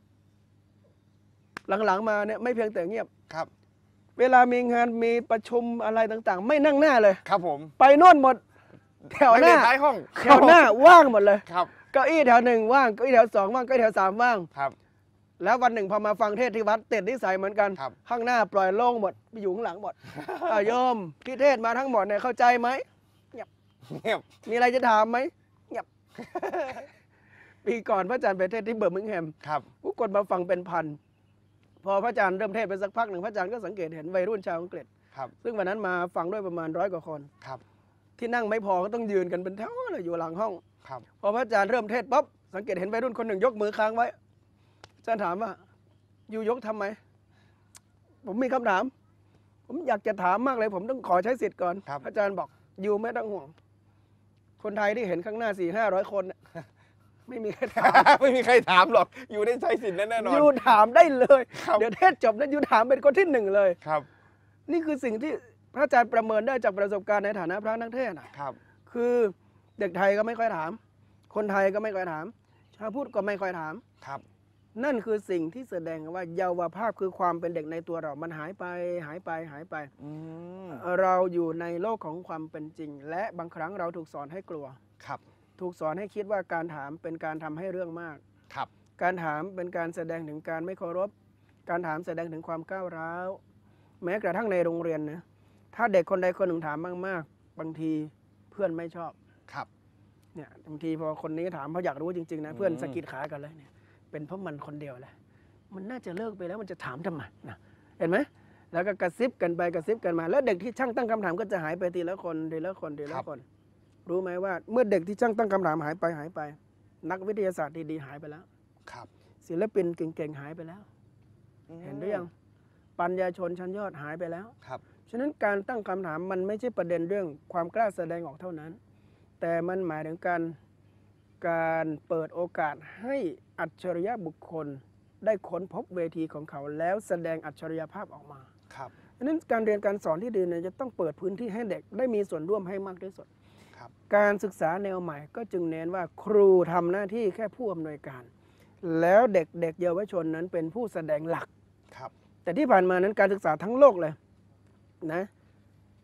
หลังๆมาเนี่ยไม่เพียงแต่เงียบ
ครับ
เวลามีงานมีประชุมอะไรต่างๆ ไม่นั่งหน้าเลย
ครับผม
ไปโน่นหมด แถวหน้า
ท้ายห้อง
แถวหน้าว่างหมดเลย
ครับ
เก้าอี้แถวหนึ่งว่างเก้าอี้แถวสองว่างเก้าอี้แถวสามว่าง
ครับ
แล้ววันหนึ่งพอมาฟังเทศที่วัดติดนิสัยเหมือนกัน
ครับ
ข้างหน้าปล่อยโล่งหมดไปอยู่ข้างหลังหมด โยมที่เทศมาทั้งหมดเนี่ยเข้าใจไหม
เงียบ
มีอะไรจะถามไหมเงียบ ปีก่อนพระอาจารย์ไปเทศที่เบอร์มิงแฮม
ครับ
ผู้คนมาฟังเป็นพัน พอพระอาจารย์เริ่มเทศไปสักพักหนึ่งพระอาจารย์ก็สังเกตเห็นวัยรุ่นชาวอังกฤษ
ครับ
ซึ่งวันนั้นมาฟังด้วยประมาณ100 กว่าคน
ครับ
ที่นั่งไม่พอก็ต้องยืนกันเป็นแถวเลยอยู่หลังห้อง
ครับ
พอพระอาจารย์เริ่มเทศปั๊บสังเกตเห็นวัยรุ่นคนหนึ่งยกมือค้างไว้อาจารย์ถามว่าอยู่ยกทำไม ผมมีคำถาม ผมอยากจะถามมากเลย ผมต้องขอใช้สิทธิ์ก่อน
ครับ
อาจารย์บอกอยู่ไม่ต้องห่วง คนไทยที่เห็นข้างหน้า400-500 คนเนี่ยไม่มีใครถาม
ไม่มีใครถามหรอก อยู่ได้ใช้สิทธิ์แน่นอน
อยู่ถามได้เลย
ครับ
เดี๋ยวเทศจบนะอยู่ถามเป็นคนที่หนึ่งเลย
ครับ
นี่คือสิ่งที่พระอาจารย์ประเมินได้จากประสบการณ์ในฐานะพระนักเทศน์นะ
ครับ
คือเด็กไทยก็ไม่ค่อยถาม คนไทยก็ไม่ค่อยถาม ชาวพุทธก็ไม่ค่อยถาม
ครับ
นั่นคือสิ่งที่แสดงว่าเยาวภาพคือความเป็นเด็กในตัวเรา มันหายไปหายไปหายไป
อืม
เราอยู่ในโลกของความเป็นจริง และบางครั้งเราถูกสอนให้กลัว
ครับ
ถูกสอนให้คิดว่าการถามเป็นการทำให้เรื่องมาก
ครับ
การถามเป็นการแสดงถึงการไม่เคารพ การถามแสดงถึงความก้าวร้าว แม้กระทั่งในโรงเรียนนะ ถ้าเด็กคนใดคนหนึ่งถามมากๆ บางทีเพื่อนไม่ชอบ
ครับ
เนี่ยบางทีพอคนนี้ถามเพราะอยากรู้จริงๆนะ เพื่อนสะกิดขากันเลยเนี่ย เป็นเพราะมันคนเดียวแหละ มันน่าจะเลิกไปแล้วมันจะถามทำไมนะเห็นไหม แล้วก็กระซิบกันไปกระซิบกันมา แล้วเด็กที่ช่างตั้งคำถามก็จะหายไปทีละคนทีละคนทีละคน รู้ไหมว่าเมื่อเด็กที่ช่างตั้งคำถามหายไป นักวิทยาศาสตร์ดีๆหายไปแล้ว
ครับ
ศิลปินเก่งๆหายไปแล้ว เห็นหรือยัง ปัญญาชนชั้นยอดหายไปแล้ว
ครับ
ฉะนั้นการตั้งคำถามมันไม่ใช่ประเด็นเรื่องความกล้าแสดงออกเท่านั้น แต่มันหมายถึงการเปิดโอกาสให้อัจฉริยะบุคคล ได้ค้นพบเวทีของเขาแล้วแสดงอัจฉริยภาพออกมา
ครับ
ฉะนั้นการเรียนการสอนที่ดีเนี่ยจะต้องเปิดพื้นที่ให้เด็กได้มีส่วนร่วมให้มากที่สุด
ครับ
การศึกษาแนวใหม่ก็จึงเน้นว่าครูทำหน้าที่แค่ผู้อำนวยการ แล้วเด็กๆเยาวชนนั้นเป็นผู้แสดงหลัก
ครับ
แต่ที่ผ่านมานั้นการศึกษาทั้งโลกเลยนะ ค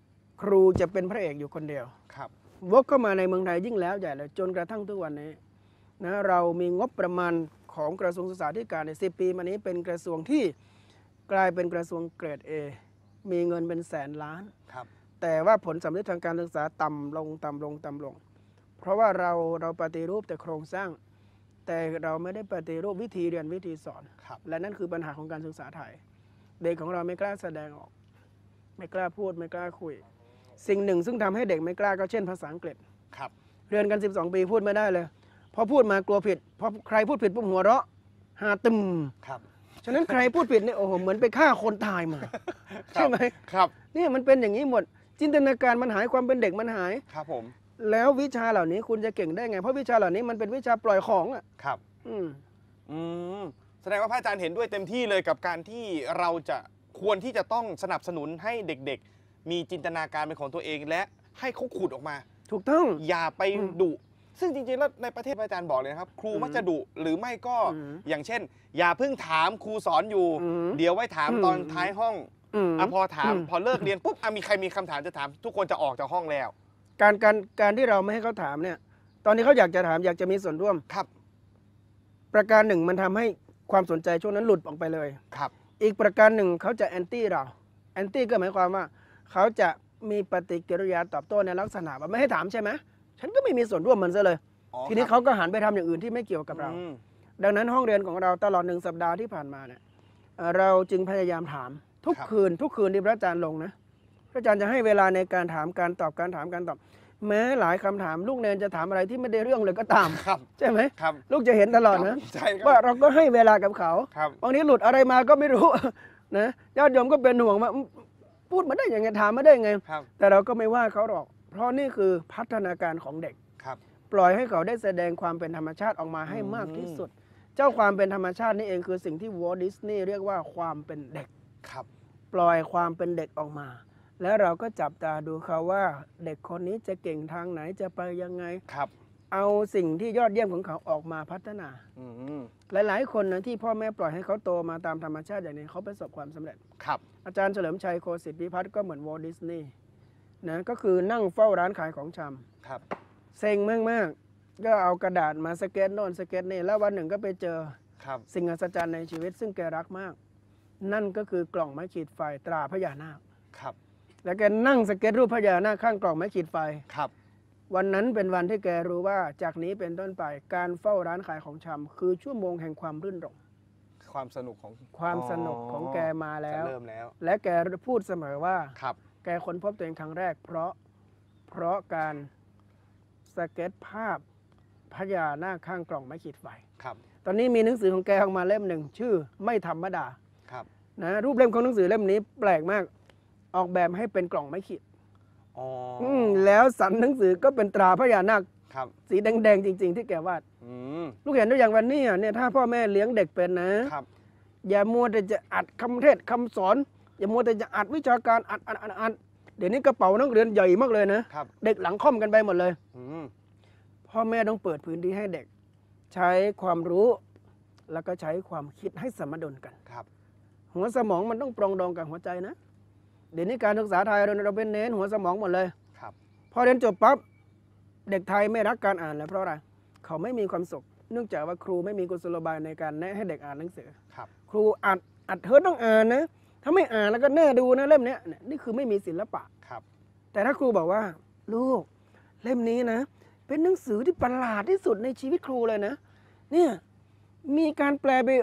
ครูจะเป็นพระเอกอยู่คนเดียว
ครับ
วกเข้ามาในเมืองไทยยิ่งแล้วใหญ่เลยจนกระทั่งทุกวันนี้นะเรามีงบประมาณของกระทรวงศึกษาธิการใน10 ปีมานี้เป็นกระทรวงที่กลายเป็นกระทรวงเกรด A มีเงินเป็นแสนล้าน
ครับ
แต่ว่าผลสำเร็จทางการศึกษาต่ำลงต่ำลงต่ำลง เพราะว่าเราปฏิรูปแต่โครงสร้าง แต่เราไม่ได้ปฏิรูปวิธีเรียนวิธีสอน
ครับ
และนั่นคือปัญหาของการศึกษาไทย เด็กของเราไม่กล้าแสดงออก ไม่กล้าพูดไม่กล้าคุย สิ่งหนึ่งซึ่งทำให้เด็กไม่กล้าก็เช่นภาษาอังกฤษ
ครับ
เรียนกัน 12 ปีพูดไม่ได้เลยพอพูดมากลัวผิดพอใครพูดผิดปุ๊บหัวเราะหาตึม
ครับ
ฉะนั้นใครพูดผิดเนี่ยโอ้โหเหมือนไปฆ่าคนตายมา ใช่ไหม
ครับ
เนี่ยมันเป็นอย่างนี้หมด จินตนาการมันหายความเป็นเด็กมันหาย
ครับผม
แล้ววิชาเหล่านี้คุณจะเก่งได้ไง เพราะวิชาเหล่านี้มันเป็นวิชาปล่อยของอ่ะ
ครับ
อืม
อืมแสดงว่าพระอาจารย์เห็นด้วยเต็มที่เลยกับการที่เราจะควรที่จะต้องสนับสนุนให้เด็กๆ มีจินตนาการเป็นของตัวเองและให้เขาขุดออกมา
ถูกต้อง
อย่าไป
อืม
ดุซึ่งจริงๆแล้วในประเทศพระอาจารย์บอกเลยนะครับ ครูมักจะดุหรือไม่ก็
อืม
อย่างเช่น อย่าเพิ่งถามครูสอนอยู่
อืม
เดี๋ยวไว้ถาม
อืม
ตอนท้ายห้อง
อืม
พอถาม
อืม
พอเลิกเรียนปุ๊บมีใครมีคำถามจะถาม ทุกคนจะออกจากห้องแล้ว
การที่เราไม่ให้เขาถามเนี่ย ตอนนี้เขาอยากจะถามอยากจะมีส่วนร่วม
ครับ
ประการหนึ่งมันทำให้ความสนใจช่วงนั้นหลุดออกไปเลย
ครับ
อีกประการหนึ่งเขาจะแอนตี้เราแอนตี้ก็หมายความว่าเขาจะมีปฏิกิริยาตอบโต้ในลักษณะว่าไม่ให้ถามใช่ไหมฉันก็ไม่มีส่วนร่วมมันซะเลย
อ๋อ
ทีนี้
ครับ
เขาก็หันไปทำอย่างอื่นที่ไม่เกี่ยวกับเรา
อืม
ดังนั้นห้องเรียนของเราตลอด1 สัปดาห์ที่ผ่านมาเนี่ยเราจึงพยายามถามทุกคืนที่พระอาจารย์ลงนะพระอาจารย์จะให้เวลาในการถามการตอบการถามการตอบ แม้หลายคำถามลูกเนนจะถามอะไรที่ไม่ได้เรื่องเลยก็ตาม
ครับ
ใช่ไหม
ครับ
ลูกจะเห็นตลอดนะ
ใช่ครับ
ว่าเราก็ให้เวลากับเขา
ครับ
บางทีหลุดอะไรมาก็ไม่รู้ นะญาติโยมก็เป็นห่วงว่าพูดมาได้ยังไงถามมาได้ยังไง
ครับ
แต่เราก็ไม่ว่าเขาหรอก เพราะนี่คือพัฒนาการของเด็ก
ครับ
ปล่อยให้เขาได้แสดงความเป็นธรรมชาติออกมาให้มากที่สุด เจ้าความเป็นธรรมชาตินี่เองคือสิ่งที่วอลต์ดิสนีย์เรียกว่าความเป็นเด็ก
ครับ
ปล่อยความเป็นเด็กออกมา แล้วเราก็จับตาดูเขาว่าเด็กคนนี้จะเก่งทางไหนจะไปยังไง
ครับ
เอาสิ่งที่ยอดเยี่ยมของเขาออกมาพัฒนา
อืม
หลายๆ คนนะที่พ่อแม่ปล่อยให้เขาโตมาตามธรรมชาติอย่างนี้เขาประสบความสำเร็จ
ครับ
อาจารย์เฉลิมชัยโคสิทธิพิพัฒน์ก็เหมือนวอลต์ดิสนีย์นะก็คือนั่งเฝ้าร้านขายของชำ
ครับ
เซ็งมากๆก็เอากระดาษมาสเก็ตโน่นสเก็ตนี่แล้ววันหนึ่งก็ไปเจอ
ครับ
สิ่งอัศจรรย์ในชีวิตซึ่งแกรักมาก นั่นก็คือกล่องไม้ขีดไฟตราพญานาค
ครับ
แล้วแกนั่งสเก็ตรูปพญานาคข้างกล่องไม้ขีดไฟ
ครับ
วันนั้นเป็นวันที่แกรู้ว่าจากนี้เป็นต้นไปการเฝ้าร้านขายของชำคือชั่วโมงแห่งความรื่นรมย์
ความสนุกของ
ความสนุกของแกมาแล้ว
จะเริ่มแล้ว
และแกพูดเสมอว่า
ครับ
แกค้นพบตัวเองครั้งแรก เพราะการสเก็ตภาพพญานาคข้างกล่องไม้ขีดไฟ
ครับ
ตอนนี้มีหนังสือของแกออกมาเล่มหนึ่งชื่อไม่ธรรมดา
ครับ
นะรูปเล่มของหนังสือเล่มนี้แปลกมากออกแบบให้เป็นกล่องไม้ขีด
อ๋อ
แล้วสันหนังสือก็เป็นตราพญานาค
ครับ
สีแดงๆจริง ๆ ที่แกวาด
อืม
ลูกเห็นด้วยอย่างวันนี้เนี่ยถ้าพ่อแม่เลี้ยงเด็กเป็นนะ
ครับ
อย่ามัวแต่จะอัดคำเทศคำสอน อย่ามัวแต่จะอัดวิชาการอัดเดี๋ยวนี้กระเป๋านักเรียนใหญ่มากเลยนะครับ เด็กหลังค่อมกันไปหมดเลย
อืม
พ่อแม่ต้องเปิดพื้นที่ให้เด็ก ใช้ความรู้แล้วก็ใช้ความคิดให้สมดุลกัน
ครับ
หัวสมองมันต้องปรองดองกับหัวใจนะ เดี๋ยวนี้การศึกษาไทยเราเป็นเน้นหัวสมองหมดเลย
ครับ
พอเรียนจบปั๊บเด็กไทยไม่รักการอ่านแล้วเพราะอะไรเขาไม่มีความสุขเนื่องจากว่าครูไม่มีกุศโลบายในการแนะให้เด็กอ่านหนังสือ
ครับ
ครูอัดเธอต้องอ่านนะถ้าไม่อ่านแล้วก็แน่ดูนะเล่มเนี้ยนี่คือไม่มีศิลปะ
ครับ
แต่ถ้าครูบอกว่าลูกเล่มนี้นะ เป็นหนังสือที่ประหลาดที่สุดในชีวิตครูเลยนะเนี่ยมีการแปลไป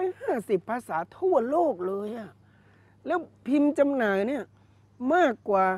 150 ภาษาทั่วโลกเลยอะแล้วพิมพ์จำหน่ายเนี่ยมากกว่า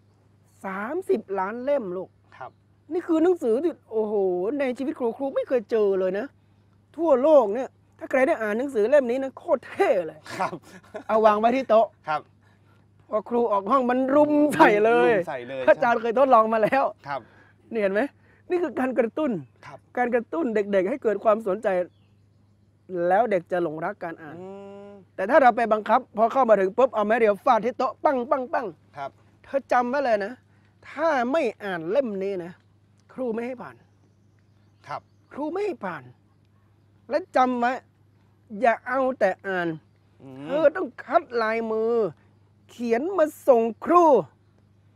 30 ล้านเล่มลูก
ครับ
นี่คือหนังสือที่โอ้โหในชีวิตครูไม่เคยเจอเลยนะ ทั่วโลกเนี่ยถ้าใครได้อ่านหนังสือเล่มนี้นะโคตรเท่เลย
ครับ
เอาวางไว้ที่โต๊ะ
ครับ
พอครูออกห้องมันรุมใส่เลย
ใส่เลย
อาจารย์เคยทดลองมาแล้ว
ครับ
นี่เห็นไหมนี่คือการกระตุ้น
ครับ
การกระตุ้นเด็กๆ ให้เกิดความสนใจ แล้วเด็กจะหลงรักการอ่าน
อืม
แต่ถ้าเราไปบังคับ พอเข้ามาถึงปุ๊บเอาไม้เรียวฟาดที่โต๊ะปั้งปั้งปั้ง
ครับ
เธอจำไว้เลยนะ ถ้าไม่อ่านเล่มนี้นะ ครูไม่ให้ผ่าน
ครับ
ครูไม่ให้ผ่าน และจำไว้อย่าเอาแต่อ่าน เธอต้องคัดลายมือ เขียนมาส่งครู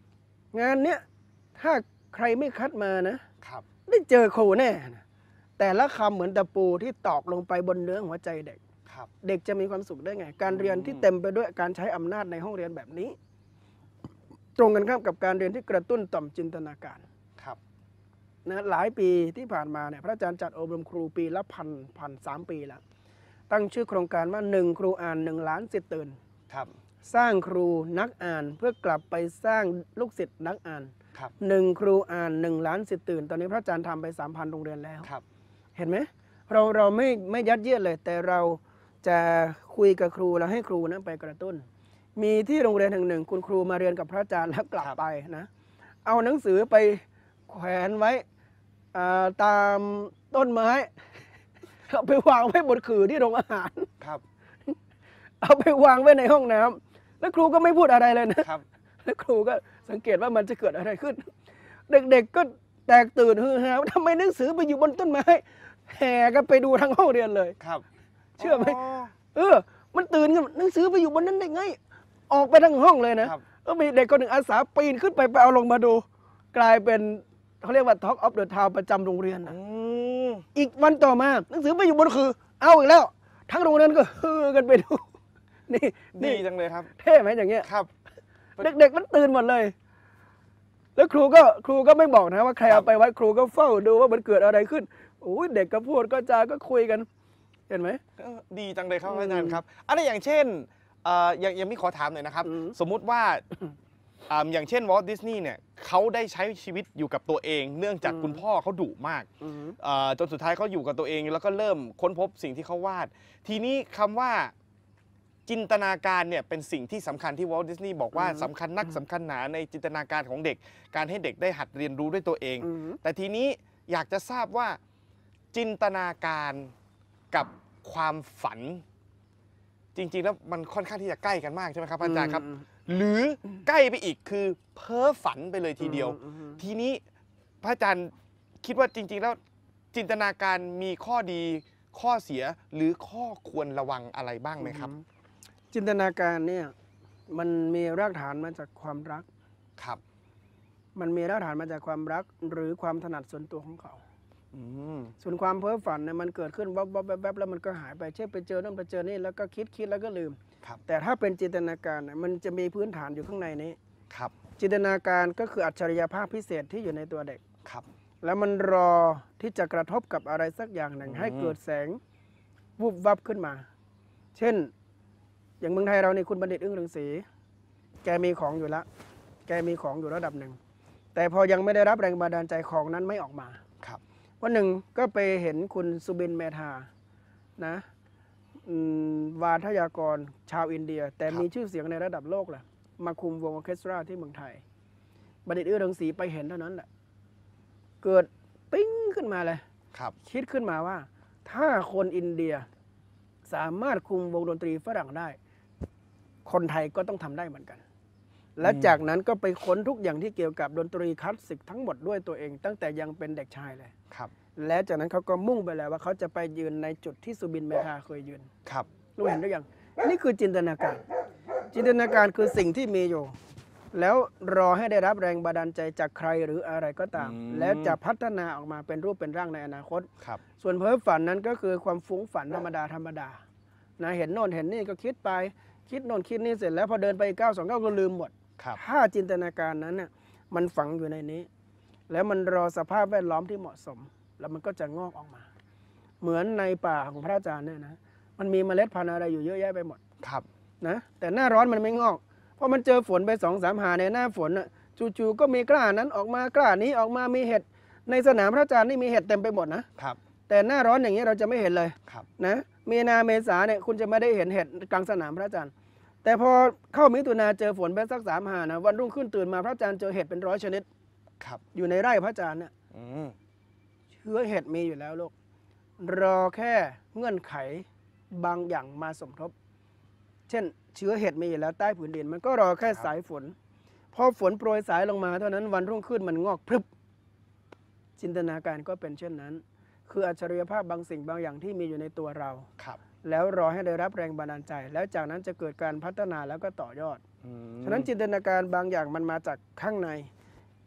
งานเนี้ยถ้าใครไม่คัดมานะ
ครับ
ได้เจอครูแน่นะแต่ละคำเหมือนตะปูที่ตอกลงไปบนเนื้อหัวใจเด็ก
ครับ
เด็กจะมีความสุขได้ไง การเรียนที่เต็มไปด้วยการใช้อำนาจในห้องเรียนแบบนี้ ตรงกันข้ามกับการเรียนที่กระตุ้นต่อมจินตนาการ
ครับ
นะหลายปีที่ผ่านมาเนี่ยพระอาจารย์จัดอบรมครูปีละพัน3 ปีแล้วตั้งชื่อโครงการว่า1 ครูอ่าน1 ล้านสิทธิ์ตื่น
ครับ
สร้างครูนักอ่านเพื่อกลับไปสร้างลูกศิษย์นักอ่าน
ครับ
1 ครูอ่าน1 ล้านสิทธิ์ตื่น ตอนนี้พระอาจารย์ทำไป 3,000 โรงเรียนแล้ว
ครับ
เห็นไหมเราไม่ยัดเยียดเลย แต่เราจะคุยกับครูแล้วให้ครูนั้นไปกระตุ้น มีที่โรงเรียนแห่งหนึ่งคุณครูมาเรียนกับพระอาจารย์แล้วกลับไปนะเอาหนังสือไปแขวนไว้ตามต้นไม้เอาไปวางไว้บนขื่อที่โรงอาหาร
ครับ
เอาไปวางไว้ในห้องน้ำแล้วครูก็ไม่พูดอะไรเลยนะครับ แล้วครูก็สังเกตว่ามันจะเกิดอะไรขึ้น เด็กๆก็แตกตื่นฮือฮาทำไมหนังสือไปอยู่บนต้นไม้แห่กันไปดูทั้งห้องเรียนเลย
ครับ
เชื่อไหมมันตื่นกันหนังสือไปอยู่บนนั้นได้ไงออกไปทั้งห้องเลยนะครับ ก็มีเด็กคนหนึ่งอาสาปีนขึ้นไปเอาลงมาดู กลายเป็นเขาเรียกว่า Talk of the Town ประจำโรงเรียนนะอีกวันต่อมาหนังสือไปอยู่บนคือเอาอีกแล้ว ทั้งโรงเรียนก็ฮือกันไปดู นี่
ดีจังเลยครับ
เท่ไหมอย่างเงี้ย
ครับ
เด็กๆมันตื่นหมดเลย แล้วครูก็ไม่บอกนะว่าใครเอาไปไว้ครูก็เฝ้าดูว่ามันเกิดอะไรขึ้นโอ้ยเด็กก็พูดก็จาก็คุยกัน เห็นไหม
ดีจังเลยครับอาจารย์ครับอะไรอย่างเช่นอย่างมีขอถามหน่อยนะครับ สมมุติว่าอย่างเช่นวอลต์ดิสนีย์เนี่ยเขาได้ใช้ชีวิตอยู่กับตัวเอง เนื่องจากคุณพ่อเขาดุมากจนสุดท้ายเขาอยู่กับตัวเองแล้วก็เริ่มค้นพบสิ่งที่เขาวาด ทีนี้คำว่าจินตนาการเนี่ยเป็นสิ่งที่สำคัญที่วอลต์ดิสนีย์บอกว่าสำคัญนักสำคัญหนาในจินตนาการของเด็กการให้เด็กได้หัดเรียนรู้ด้วยตัวเอง แต่ทีนี้อยากจะทราบว่าจินตนาการกับความฝัน จริงๆแล้วมันค่อนข้างที่จะใกล้กันมากใช่ไหมครับอาจารย์ครับ หรือใกล้ไปอีกคือเพ้อฝันไปเลยทีเดียว ทีนี้พระอาจารย์คิดว่าจริงๆแล้วจินตนาการมีข้อดีข้อเสียหรือข้อควรระวังอะไรบ้างไหมครับ
จินตนาการเนี่ยมันมีรากฐานมาจากความรัก
ครับ
มันมีรากฐานมาจากความรักหรือความถนัดส่วนตัวของเขา ส่วนความเพ้อฝันเนี่ยมันเกิดขึ้นวับแล้วมันก็หายไปเช่นไปเจอนั่นไปเจอนี่แล้วก็คิดแล้วก็ลืม
ครับ
แต่ถ้าเป็นจินตนาการเนี่ยมันจะมีพื้นฐานอยู่ข้างในนี้
ครับ
จินตนาการก็คืออัจฉริยภาพพิเศษที่อยู่ในตัวเด็ก
ครับ
แล้วมันรอที่จะกระทบกับอะไรสักอย่างหนึ่งให้เกิดแสงวุบวับขึ้นมา เช่นอย่างเมืองไทยเรานี่คุณบัณฑิตอึ้งเรืองศรีแกมีของอยู่แล้วแกมีของอยู่ระดับหนึ่งแต่พอยังไม่ได้รับแรงบันดาลใจของนั้นไม่ออกมา
ครับ
วันหนึ่งก็ไปเห็นคุณสุบินเมธานะวาทยากรชาวอินเดีย แต่มีชื่อเสียงในระดับโลกแหละมาคุมวงออร์เคสตราที่เมืองไทยบัณฑิตอึ้งเรืองศรีไปเห็นเท่านั้นแหละเกิดปิ้งขึ้นมาเลย
ครับ
คิดขึ้นมาว่า ถ้าคนอินเดียสามารถคุมวงดนตรีฝรั่งได้ คนไทยก็ต้องทำได้เหมือนกัน และจากนั้นก็ไปค้นทุกอย่างที่เกี่ยวกับดนตรีคลาสสิกทั้งหมดด้วยตัวเอง ตั้งแต่ยังเป็นเด็กชายเลย
ครับ
และจากนั้นเขาก็มุ่งไปแล้วว่าเขาจะไปยืนในจุดที่สุบินเมธาเคยยืน
ครับ
รู้เห็นหรือยังนี่คือจินตนาการ จินตนาการคือสิ่งที่มีอยู่ แล้วรอให้ได้รับแรงบันดาลใจจากใครหรืออะไรก็ตาม แล้วจะพัฒนาออกมาเป็นรูปเป็นร่างในอนาคต
ครับ
ส่วนเพ้อฝันนั้นก็คือความฟุ้งฝันธรรมดานะเห็นโน่นเห็นนี่ก็คิดไปคิดโน่นคิดนี่เสร็จแล้วพอเดินไปก้าวสองก้าวก็ลืมหมด
ครับ
ถ้าจินตนาการนั้นน่ะมันฝังอยู่ในนี้ แล้วมันรอสภาพแวดล้อมที่เหมาะสม แล้วมันก็จะงอกออกมา เหมือนในป่าของพระอาจารย์เนี่ยนะมันมีเมล็ดพันธุ์อะไรอยู่เยอะแยะไปหมด
ครับ
นะแต่หน้าร้อนมันไม่งอกเพราะมันเจอฝนไป2-3 หาในหน้าฝนน่ะจู่ๆก็มีกล้านั้นออกมากล้านี้ออกมามีเห็ดในสนามพระอาจารย์นี่มีเห็ดเต็มไปหมดนะครับ แต่หน้าร้อนอย่างนี้เราจะไม่เห็นเลย
ครับ
นะมีนาเมษาเนี่ยคุณจะไม่ได้เห็นเห็ดกลางสนามพระอาจารย์ แต่พอเข้ามิถุนาเจอฝนไปสัก3 หานะวันรุ่งขึ้นตื่นมาพระอาจารย์เจอเห็ดเป็น100 ชนิด
ครับ
อยู่ในไร่พระอาจารย์เนี่ย
อืม
เชื้อเห็ดมีอยู่แล้วลูกรอแค่เงื่อนไขบางอย่างมาสมทบ เช่นเชื้อเห็ดมีอยู่แล้วใต้ผืนดินมันก็รอแค่สายฝนพอฝนโปรยสายลงมาเท่านั้นวันรุ่งขึ้นมันงอกพรึบจินตนาการก็เป็นเช่นนั้น คืออัจฉริยภาพบางสิ่งบางอย่างที่มีอยู่ในตัวเรา
ครับ
แล้วรอให้ได้รับแรงบันดาลใจ แล้วจากนั้นจะเกิดการพัฒนาแล้วก็ต่อยอด ฉะนั้นจินตนาการบางอย่างมันมาจากข้างใน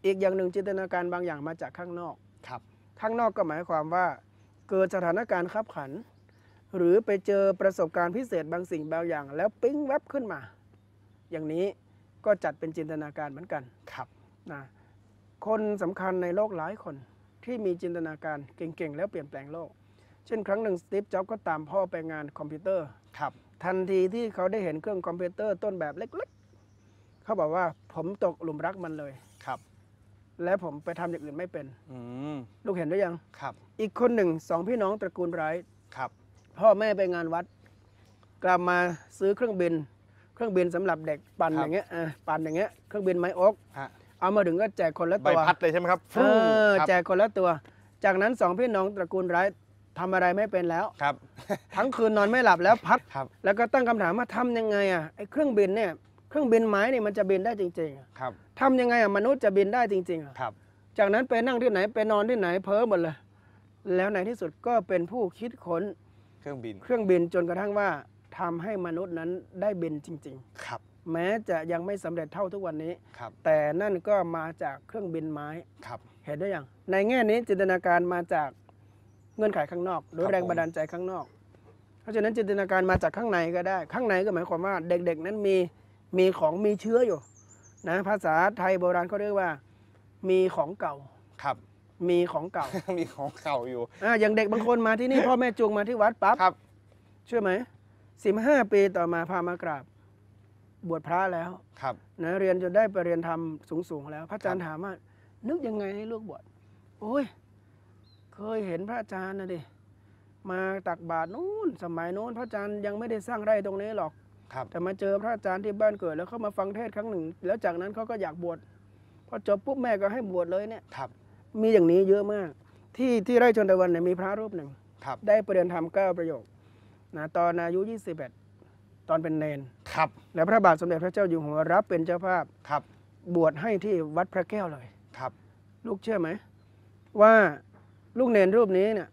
อีกอย่างหนึ่งจินตนาการบางอย่างมาจากข้างนอก
ครับ
ข้างนอกก็หมายความว่าเกิดสถานการณ์ขับขัน หรือไปเจอประสบการณ์พิเศษบางสิ่งบางอย่าง แล้วปิ๊งแวบขึ้นมา อย่างนี้ก็จัดเป็นจินตนาการเหมือนกัน
ครับ
นะคนสำคัญในโลกหลายคนที่มีจินตนาการเก่งๆแล้วเปลี่ยนแปลงโลก เช่นครั้งหนึ่งสตีฟจ็อบส์ก็ตามพ่อไปงานคอมพิวเตอร์
ครับ
ทันทีที่เขาได้เห็นเครื่องคอมพิวเตอร์ต้นแบบเล็กๆเขาบอกว่าผมตกหลุมรักมันเลย
ครับ
และผมไปทำอย่างอื่นไม่เป็น
อืม
ลูกเห็นหรือยัง
ครับ
อีกคนหนึ่ง2 พี่น้องตระกูลไบรท์
ครับ
พ่อแม่ไปงานวัด กลับมาซื้อเครื่องบินสำหรับเด็กปั่นอย่างเงี้ยปั่นอย่างเงี้ยเครื่องบินไม้อก
ฮะ
เอามาถึงก็แจกคนละ
ใบ
ตัว
พัดเลยใช่ไหมครับ ครับ
แจกคนละตัว จากนั้น2 พี่น้องตระกูลไบรท์ทำอะไรไม่เป็นแล้ว
ครับ
ทั้งคืนนอนไม่หลับแล้วพัด
ครับ
แล้วก็ตั้งคำถามว่าทำยังไงไอ้เครื่องบินเนี่ยเครื่องบินไม้เนี่ยมันจะบินได้จริงๆ
ครับ
ทำยังไงมนุษย์จะบินได้จริงๆ
ครับ
จากนั้นไปนั่งที่ไหนไปนอนที่ไหนเพ้อหมดเลย แล้วในที่สุดก็เป็นผู้คิดค้น
เครื่องบิน
เครื่องบินจนกระทั่งว่าทำให้มนุษย์นั้นได้บินจริง
ครับ
ๆ แม้จะยังไม่สำเร็จเท่าทุกวันนี้
ครับ
แต่นั่นก็มาจากเครื่องบินไม้
ครับ
เห็นได้ยังในแง่นี้จินตนาการมาจากเงื่อนไขข้างนอก หรือ
ครับ
แรงบันดาลใจข้างนอก เพราะฉะนั้นจินตนาการมาจากข้างในก็ได้ ข้างในก็หมายความว่าเด็กๆนั้นมีของมีเชื้ออยู่นะภาษาไทยโบราณเขาเรียกว่ามีของเก่า
ครับ
มีของเก่า
มีของเก่าอยู่
อย่างเด็กบางคนมาที่นี่ พ่อแม่จูงมาที่วัดปั๊บ
ครับ
เชื่อไหม15 ปีต่อมาพามากราบบวชพระแล้ว
ครับ
นะเรียนจนได้ไปเรียนธรรมสูงๆแล้ว พระอาจารย์ถามว่านึกยังไงให้ลูกบวชโอ้ยเคยเห็นพระอาจารย์นะดิมาตักบาตรนู้นสมัยโน้นพระอาจารย์ยังไม่ได้สร้างไร่ตรงนี้หรอก
ครับ
แต่มาเจอพระอาจารย์ที่บ้านเกิดแล้วเขามาฟังเทศน์ครั้งหนึ่ง แล้วจากนั้นเขาก็อยากบวชพอจบปุ๊บแม่ก็ให้บวชเลยเนี่ย
ครับ
มีอย่างนี้เยอะมาก ที่ไร่ชนตะวันเนี่ยมีพระรูปหนึ่ง
ครับ
ได้ประเรียนธรรม9 ประโยคนะตอนอายุ 21 ตอนเป็นเนน
ครับ
แล้วพระบาทสมเด็จพระเจ้าอยู่หัวรับเป็นเจ้าภาพ
ครับ
บวชให้ที่วัดพระแก้วเลย
ครับ
ลูกเชื่อไหม ว่าลูกเนนรูปนี้เนี่ย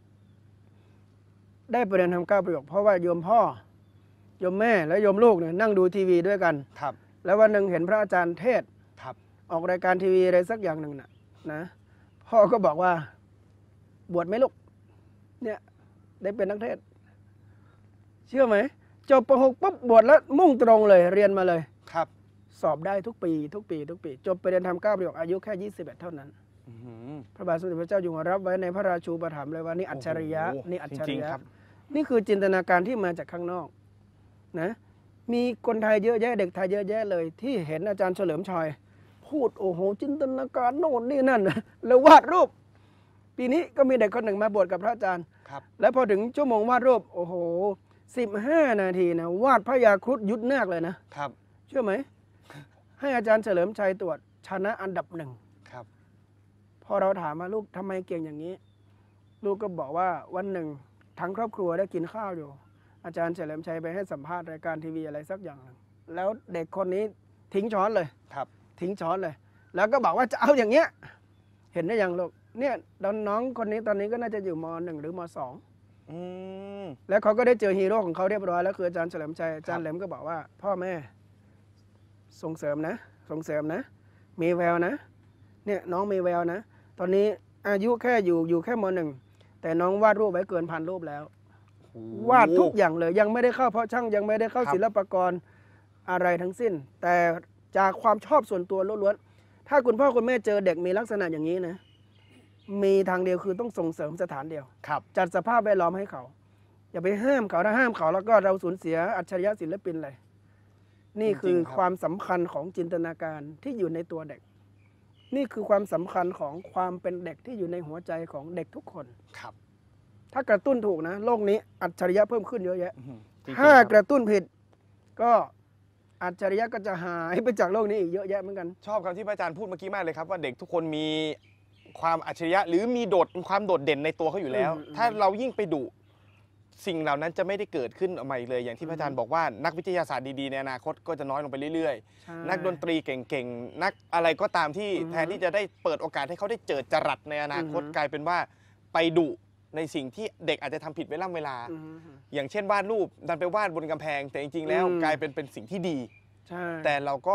ได้ประเรียนธรรม9 ประโยคเพราะว่าโยมพ่อโยมแม่และโยมลูกเนี่ยนั่งดูทีวีด้วยกัน
ครับ
แล้ววันหนึ่งเห็นพระอาจารย์เทศน์
ครับ
ออกรายการทีวีอะไรสักอย่างหนึ่งนะพ่อก็บอกว่าบวชไหมลูกเนี่ยได้เป็นนักเทศน์เชื่อไหมจบป .6 ปุ๊บบวชแล้วมุ่งตรงเลยเรียนมาเลย
ครับ
สอบได้ทุกปี จบไปเรียนทำ9 ประโยคอายุแค่21เท่านั้น
อื้อหือ
พระบาทสมเด็จพระเจ้าอยู่หัวรับไว้ในพระราชูปถัมภ์เลยว่านี่อัจฉริยะ
โอ้โห
นี่อัจฉ
จริ
ริ
งๆ
ยะ
ครับ
นี่คือจินตนาการที่มาจากข้างนอกนะมีคนไทยเยอะแยะเด็กไทยเยอะแยะเลย ที่เห็นอาจารย์เฉลิมชัยพูดโอ้โหจินตนาการโน่นนี่นั่น แล้ววาดรูป ปีนี้ก็มีเด็กคนหนึ่งมาบวชกับพระอาจารย์
ครับ
แล้วพอถึงชั่วโมงวาดรูปโอ้โห15 นาทีนะวาดพระยาครุฑยุทธนาคเลยนะครับ เชื่อไหม ให้อาจารย์เฉลิมชัยตรวจชนะอันดับ 1
ครับ
พอเราถามว่าลูกทำไมเก่งอย่างนี้ ลูกก็บอกว่าวันหนึ่งทั้งครอบครัวได้กินข้าวอยู่ อาจารย์เฉลิมชัยไปให้สัมภาษณ์รายการทีวีอะไรสักอย่างหนึ่งแล้วเด็กคนนี้ทิ้งช้อนเลย
ครับ
ทิ้งช้อนเลย แล้วก็บอกว่าจะเอาอย่างเงี้ยเห็นได้ยังลูกเนี่ยน้องคนนี้ตอนนี้ก็น่าจะอยู่ม.1 หรือม.2
อืม
แล้วเขาก็ได้เจอฮีโร่ของเขาเรียบร้อยแล้วคืออาจารย์เฉลิมชัยอาจารย์เหลมก็บอกว่า พ่อแม่ส่งเสริมนะส่งเสริมนะ มีแววนะเนี่ยน้องมีแววนะ ตอนนี้อายุแค่อยู่แค่ม.1 แต่น้องวาดรูปไว้เกิน1,000 รูปแล้ว วาดทุกอย่างเลยยังไม่ได้เข้าเพราะช่างยังไม่ได้เข้าศิลปากรอะไรทั้งสิ้น แต่จากความชอบส่วนตัวล้วนๆถ้าคุณพ่อคุณแม่เจอเด็กมีลักษณะอย่างนี้นะมีทางเดียวคือต้องส่งเสริมสถานเดียว
ครับ
จัดสภาพแวดล้อมให้เขา อย่าไปห้ามเขาถ้าห้ามเขาแล้วก็เราสูญเสียอัจฉริยะศิลปินเลยนี่คือความสำคัญของจินตนาการที่อยู่ในตัวเด็ก นี่คือความสำคัญของความเป็นเด็กที่อยู่ในหัวใจของเด็กทุกคน
ครับ
ถ้ากระตุ้นถูกนะโลกนี้อัจฉริยะเพิ่มขึ้นเยอะแยะ
อื้อหือจริงๆ
ถ้า
ครับ
กระตุ้นผิด ก็อัจฉริยะก็จะหายไปจากโลกนี้อีกเยอะแยะเหมือนกัน
ชอบคำที่พระอาจารย์พูดเมื่อกี้มากเลยครับว่าเด็กทุกคนมีความอัจฉริยะหรือมีความโดดเด่นในตัวเขาอยู่แล้ว ถ้าเรายิ่งไปดุสิ่งเหล่านั้นจะไม่ได้เกิดขึ้นออกมาอีกเลย อย่างที่พระอาจารย์บอกว่านักวิทยาศาสตร์ดีๆในอนาคตก็จะน้อยลงไปเรื่อย
ใช่
ๆ นักดนตรีเก่งๆ นักอะไรก็ตามที่
อือฮึ
แทนที่จะได้เปิดโอกาสให้เขาได้เจิดจรัสในอนาคต
อือฮึ
กลายเป็นว่าไปดุในสิ่งที่เด็กอาจจะทำผิดเวลา
อืม
อย่างเช่นวาดรูปดันไปวาดบนกำแพง แต่จริงๆแล้ว
อืม
กลายเป็นสิ่งที่ดี
ใช่
แต่เราก็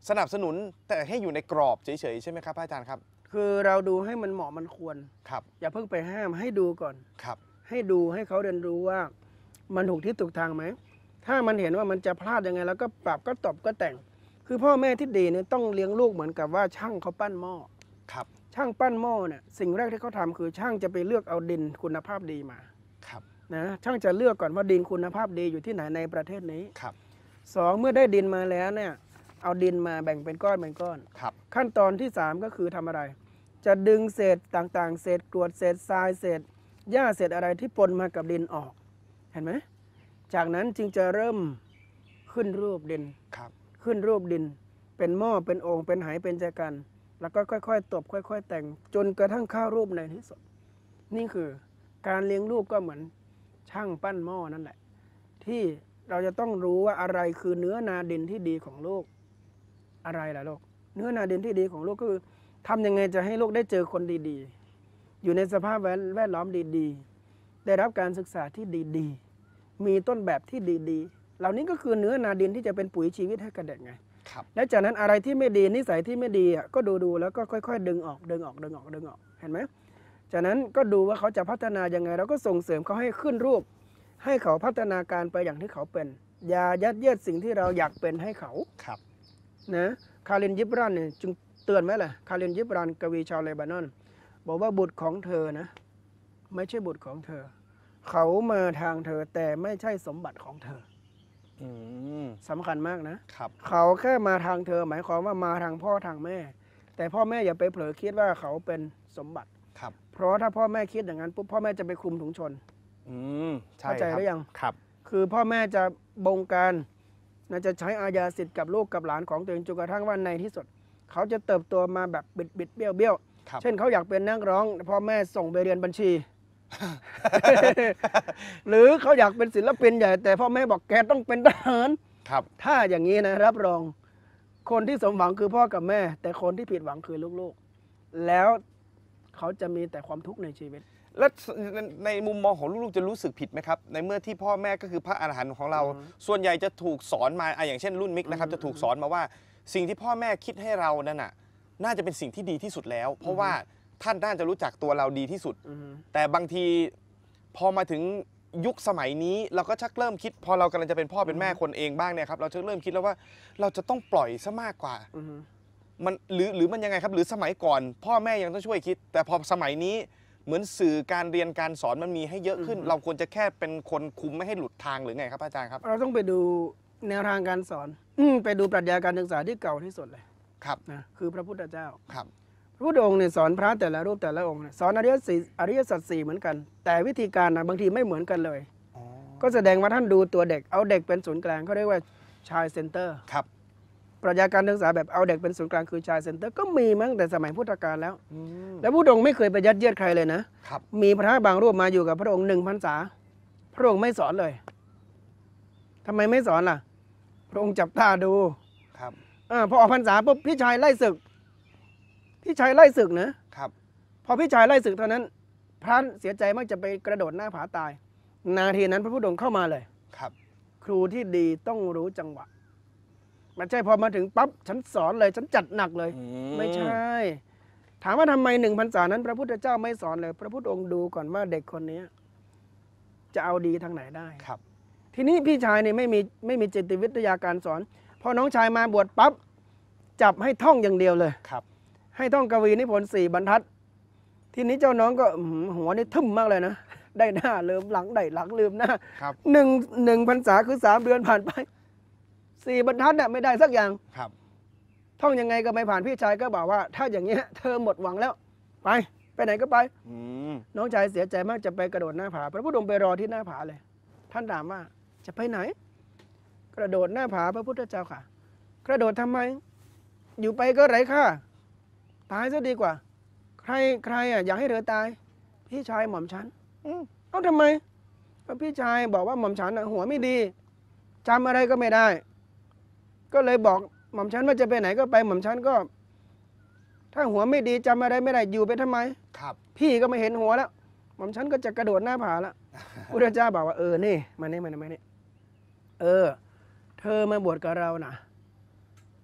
สนับสนุนแต่ให้อยู่ในกรอบเฉยๆใช่ไหมครับพระอาจารย์ครับ
คือเราดูให้มันเหมาะมันควร
ครับ
อย่าเพิ่งไปห้ามให้ดูก่อน
ครับ
ให้ดูให้เขาเรียนรู้ว่ามันถูกที่ถูกทางไหมถ้ามันเห็นว่ามันจะพลาดยังไงแล้วก็ปรับก็ตบก็แต่ง คือพ่อแม่ที่ดีเนี่ยต้องเลี้ยงลูกเหมือนกับว่าช่างเขาปั้นหม้อ
ครับ
ช่างปั้นหม้อเนี่ยสิ่งแรกที่เขาทำคือช่างจะไปเลือกเอาดินคุณภาพดีมา
ครับ
นะช่างจะเลือกก่อนว่าดินคุณภาพดีอยู่ที่ไหนในประเทศนี้
ครับ
สองเมื่อได้ดินมาแล้วเนี่ยเอาดินมาแบ่งเป็นก้อนเป็นก้อน
ครับ
ขั้นตอนที่ 3 ก็คือทำอะไร จะดึงเศษต่างๆ เศษกรวดเศษทรายเศษหญ้าเศษอะไรที่ปนมากับดินออก เห็นไหมจากนั้นจึงจะเริ่มขึ้นรูปดิน
ครับ
ขึ้นรูปดิน เป็นหม้อเป็นโอ่งเป็นไหเป็นแจกัน แล้วก็ค่อยๆตบค่อยๆแต่งจนกระทั่งเข้ารูปในที่สุดนี่คือการเลี้ยงลูกก็เหมือนช่างปั้นหม้อนั่นแหละ ที่เราจะต้องรู้ว่าอะไรคือเนื้อนาดินที่ดีของลูกอะไรล่ะลูกเนื้อนาดินที่ดีของลูกก็คือทำยังไงจะให้ลูกได้เจอคนดีๆอยู่ในสภาพแวดล้อมดีๆได้รับการศึกษาที่ดีๆมีต้นแบบที่ดีๆเหล่านี้ก็คือเนื้อนาดินที่จะเป็นปุ๋ยชีวิตให้กับเด็กไง
ครับ
แล้วจากนั้นอะไรที่ไม่ดีนิสัยที่ไม่ดีก็ดูแล้วก็ค่อยๆดึงออกเห็นไหมจากนั้นก็ดูว่าเขาจะพัฒนายังไงเราก็ส่งเสริมเขาให้ขึ้นรูป ให้เขาพัฒนาการไปอย่างที่เขาเป็นอย่ายัดเยียดสิ่งที่เราอยากเป็นให้เขา
ครับ
นะคารินยิบรันเนี่ยจึงเตือนไหมล่ะคารินยิบรันกวีชาวเลบานอนบอกว่าบุตรของเธอนะไม่ใช่บุตรของเธอ เขามาทางเธอแต่ไม่ใช่สมบัติของเธอ
อืม
สำคัญมากนะ
ครับ
เขาแค่มาทางเธอหมายความว่ามาทางพ่อทางแม่ แต่พ่อแม่อย่าไปเผลอคิดว่าเขาเป็นสมบัติ
ครับ
เพราะถ้าพ่อแม่คิดอย่างนั้นปุ๊บพ่อแม่จะไปคลุมถุงชน
อืมใช่
เข้าใจ
ครับ
หรือยัง
ครับ
คือพ่อแม่จะบงการจะใช้อาญาสิทธิ์กับลูกกับหลานของตัวเองจนกระทั่งว่าในที่สุด เขาจะเติบโตมาแบบบิดเบี้ยว
ครับ
เช่นเขาอยากเป็นนักร้องพ่อแม่ส่งไปเรียนบัญชี หรือเขาอยากเป็นศิลปินใหญ่แต่พ่อแม่บอกแกต้องเป็นทหาร
ครับ
ถ้าอย่างนี้นะรับรอง คนที่สมหวังคือพ่อกับแม่ แต่คนที่ผิดหวังคือลูกๆ แล้วเขาจะมีแต่ความทุกข์ในชีวิต
แล้วในมุมมองของลูกๆจะรู้สึกผิดไหมครับในเมื่อที่พ่อแม่ก็คือพระอรหันต์ของเรา ส่วนใหญ่จะถูกสอนมาอย่างเช่นรุ่นมิกนะครับจะถูกสอนมาว่าสิ่งที่พ่อแม่คิดให้เรานั่นน่ะน่าจะเป็นสิ่งที่ดีที่สุดแล้ว เพราะว่าท่านน่าจะรู้จักตัวเราดีที่สุด แต่บางทีพอมาถึงยุคสมัยนี้เราก็ชักเริ่มคิด พอเรากำลังจะเป็นพ่อเป็นแม่คนเองบ้างเนี่ยครับเราชักเริ่มคิดแล้วว่าเราจะต้องปล่อยซะมากกว่ามันหรือมันยังไงครับหรือสมัยก่อน พ่อแม่ยังต้องช่วยคิด แต่พอสมัยนี้เหมือนสื่อการเรียนการสอนมันมีให้เยอะขึ้น เราควรจะแค่เป็นคนคุมไม่ให้หลุดทางหรือไงครับอาจารย์ครับ
เราต้องไปดูแนวทางการสอนไปดูปรัชญาการศึกษาที่เก่าที่สุดเลย
ครับ
นะคือพระพุทธเจ้า
ครับ
พระพุทธองค์เนี่ยสอนพระแต่ละรูปแต่ละองค์เนี่ยสอนอริยสัจสี่เหมือนกัน แต่วิธีการนะบางทีไม่เหมือนกันเลย ก็แสดงว่าท่านดูตัวเด็กเอาเด็กเป็นศูนย์กลางเขาเรียกว่าชายเซนเตอร์
ครับ
ปรัชญาการศึกษาแบบเอาเด็กเป็นศูนย์กลางคือชายเซนเตอร์ก็มีมาตั้งแต่สมัยพุทธกาลแล้ว แล้วพระองค์ไม่เคยไปยัดเยียดใครเลยนะครับ มีพระบางรูปมาอยู่กับพระองค์1 พรรษาพระองค์ไม่สอนเลยทำไมไม่สอนล่ะ พระองค์จับตาดู
ครับ
พอออกพรรษาปุ๊บพี่ชายไล่ศึกนะครับ พอพี่ชายไล่ศึกเท่านั้น พระเสียใจมักจะไปกระโดดหน้าผาตาย นาทีนั้นพระพุทธองค์เข้ามาเลย
ครับ
ครูที่ดีต้องรู้จังหวะไม่ใช่พอมาถึงปั๊บฉันสอนเลยฉันจัดหนักเลย ไม่ใช่ ถามว่าทำไม1 พรรษานั้น พระพุทธเจ้าไม่สอนเลย พระพุทธองค์ดูก่อนว่าเด็กคนนี้จะเอาดีทางไหนได้
ครับ
ทีนี้พี่ชายเนี่ยไม่มีจิตวิทยาการสอน พอน้องชายมาบวชปั๊บจับให้ท่องอย่างเดียวเลย
ครับ
ให้ท่องกวีนิพนธ์4 บรรทัด ทีนี้เจ้าน้องก็หัวนี่ทึ่มมากเลยนะ ได้หน้าลืมหลังได้หลังลืมหน้า
ครับ
หนึ่งพรรษาคือ3 เดือนผ่านไป4 บรรทัดเนี่ยไม่ได้สักอย่าง
ครับ
ท่องยังไงก็ไม่ผ่านพี่ชายก็บอกว่า ถ้าอย่างเงี้ยเธอหมดหวังแล้ว ไปไหนก็ไป น้องชายเสียใจมากจะไปกระโดดหน้าผาพระพุทธองค์ไปรอที่หน้าผาเลย ท่านถามว่าจะไปไหน กระโดดหน้าผาพระพุทธเจ้าค่ะ กระโดดทำไม อยู่ไปก็ไร้ค่าตายซะดีกว่า ใครอยากให้เธอตาย พี่ชายหม่อมฉันเอาทำไมเพราะพี่ชายบอกว่าหม่อมฉันหัวไม่ดีจำอะไรก็ไม่ได้ ก็เลยบอกหม่อมฉันว่าจะไปไหนก็ไปหม่อมฉันก็ ถ้าหัวไม่ดีจำอะไรไม่ได้อยู่ไปทำไม
ครับ
พี่ก็ไม่เห็นหัวแล้วหม่อมฉันก็จะกระโดดหน้าผาแล้ว พุทธเจ้าบอกว่านี่มานี่เธอมาบวชกับเรานะ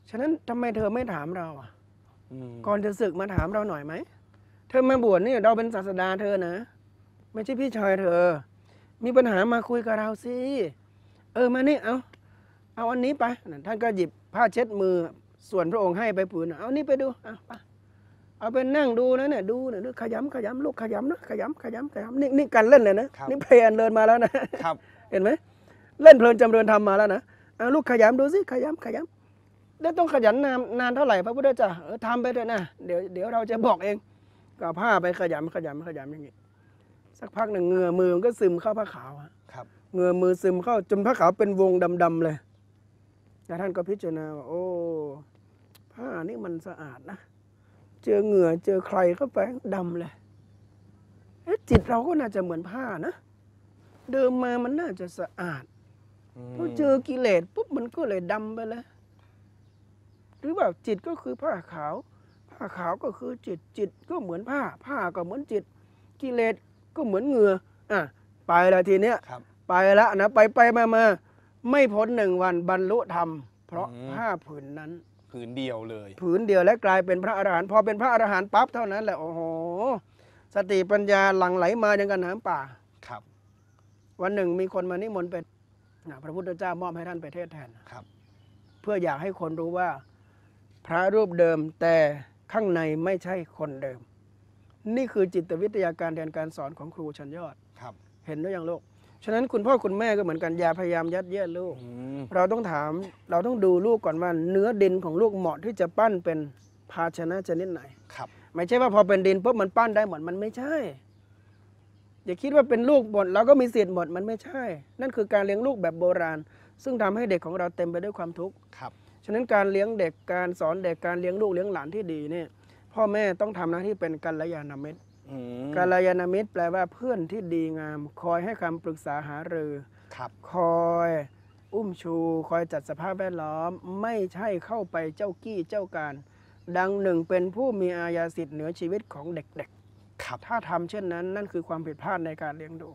ฉะนั้นทำไมเธอไม่ถามเราอ่ะ
อืม
ก่อนจะศึกมาถามเราหน่อยไหมเธอมาบวชนี่เราเป็นศาสดาเธอนะไม่ใช่พี่ชายเธอ มีปัญหามาคุยกับเราสิมานี่เอาอันนี้ไปท่านก็หยิบผ้าเช็ดมือส่วนพระองค์ให้ไปผืนเอานี่ไปดูเอาไปนั่งดูนะเนี่ยดูขยำลูกขยำนะขยำนี่การเล่นเลยนะนี่เพลนเดินมาแล้วนะครับ เห็นไหมเล่นเพลินจำเริญทำมาแล้วนะเอาลูกขยำดูสิขยำแล้วต้องขยันนานเท่าไหร่พระพุทธเจ้าทำไปเถอะนะเดี๋ยวเราจะบอกเองก็ผ้าไปขยำอย่างนี้สักพักหนึ่งเหงื่อมือมันก็ซึมเข้าผ้าขาว
ครับ
เหงื่อมือซึมเข้าจนผ้าขาวเป็นวงดำๆเลยแล้วท่านก็พิจารณาว่าโอ้ผ้านี่มันสะอาดนะเจอเหงื่อเจอใครเข้าไปดำเลยจิตเราก็น่าจะเหมือนผ้านะเดิมมามันน่าจะสะอาดพอเจอกิเลสปุ๊บมันก็เลยดำไปเลยหรือว่าจิตก็คือผ้าขาวก็คือจิตก็เหมือนผ้าก็เหมือนจิตกิเลสก็เหมือนเหงื่อไปแล้วทีเนี้ยไปแล้วนะไปมาไม่พ้น1 วันบรรลุธรรมเพราะผ้าผืนนั้น
ผืนเดียวเลย
ผืนเดียวและกลายเป็นพระอรหันต์พอเป็นพระอรหันต์ปั๊บเท่านั้นแหละโอ้โหสติปัญญาหลั่งไหลมาอย่างกับน้ำป่า
ครับ
วันหนึ่งมีคนมานิมนต์เป็นพระพุทธเจ้ามอบให้ท่านไปเทศแทน
ครับ
เพื่ออยากให้คนรู้ว่าพระรูปเดิมแต่ข้างในไม่ใช่คนเดิมนี่คือจิตวิทยาการเรียนการสอนของครูชั้นยอด
ครับ
เห็นหรือยังลูกฉะนั้นคุณพ่อคุณแม่ก็เหมือนกันอย่าพยายามยัดเยียดลูกเราต้องถามเราต้องดูลูกก่อนว่าเนื้อดินของลูกเหมาะที่จะปั้นเป็นภาชนะชนิดไหน
ครับ
ไม่ใช่ว่าพอเป็นดินปุ๊บมันปั้นได้หมดมันไม่ใช่อย่าคิดว่าเป็นลูกหมดเราก็มีสิทธิ์หมดมันไม่ใช่นั่นคือการเลี้ยงลูกแบบโบราณซึ่งทำให้เด็กของเราเต็มไปด้วยความทุกข์
ครับ
ฉะนั้นการเลี้ยงเด็กการสอนเด็กการเลี้ยงลูกเลี้ยงหลานที่ดีเนี่ยพ่อแม่ต้องทำหน้าที่เป็นกัลยาณมิตรกัลยาณมิตรแปลว่าเพื่อนที่ดีงามคอยให้คำปรึกษาหารือคอยอุ้มชูคอยจัดสภาพแวดล้อมไม่ใช่เข้าไปเจ้ากี้เจ้าการดังหนึ่งเป็นผู้มีอาญาสิทธิ์เหนือชีวิตของเด็กๆถ้าทำเช่นนั้นนั่นคือความผิดพลาดในการเลี้ยงดู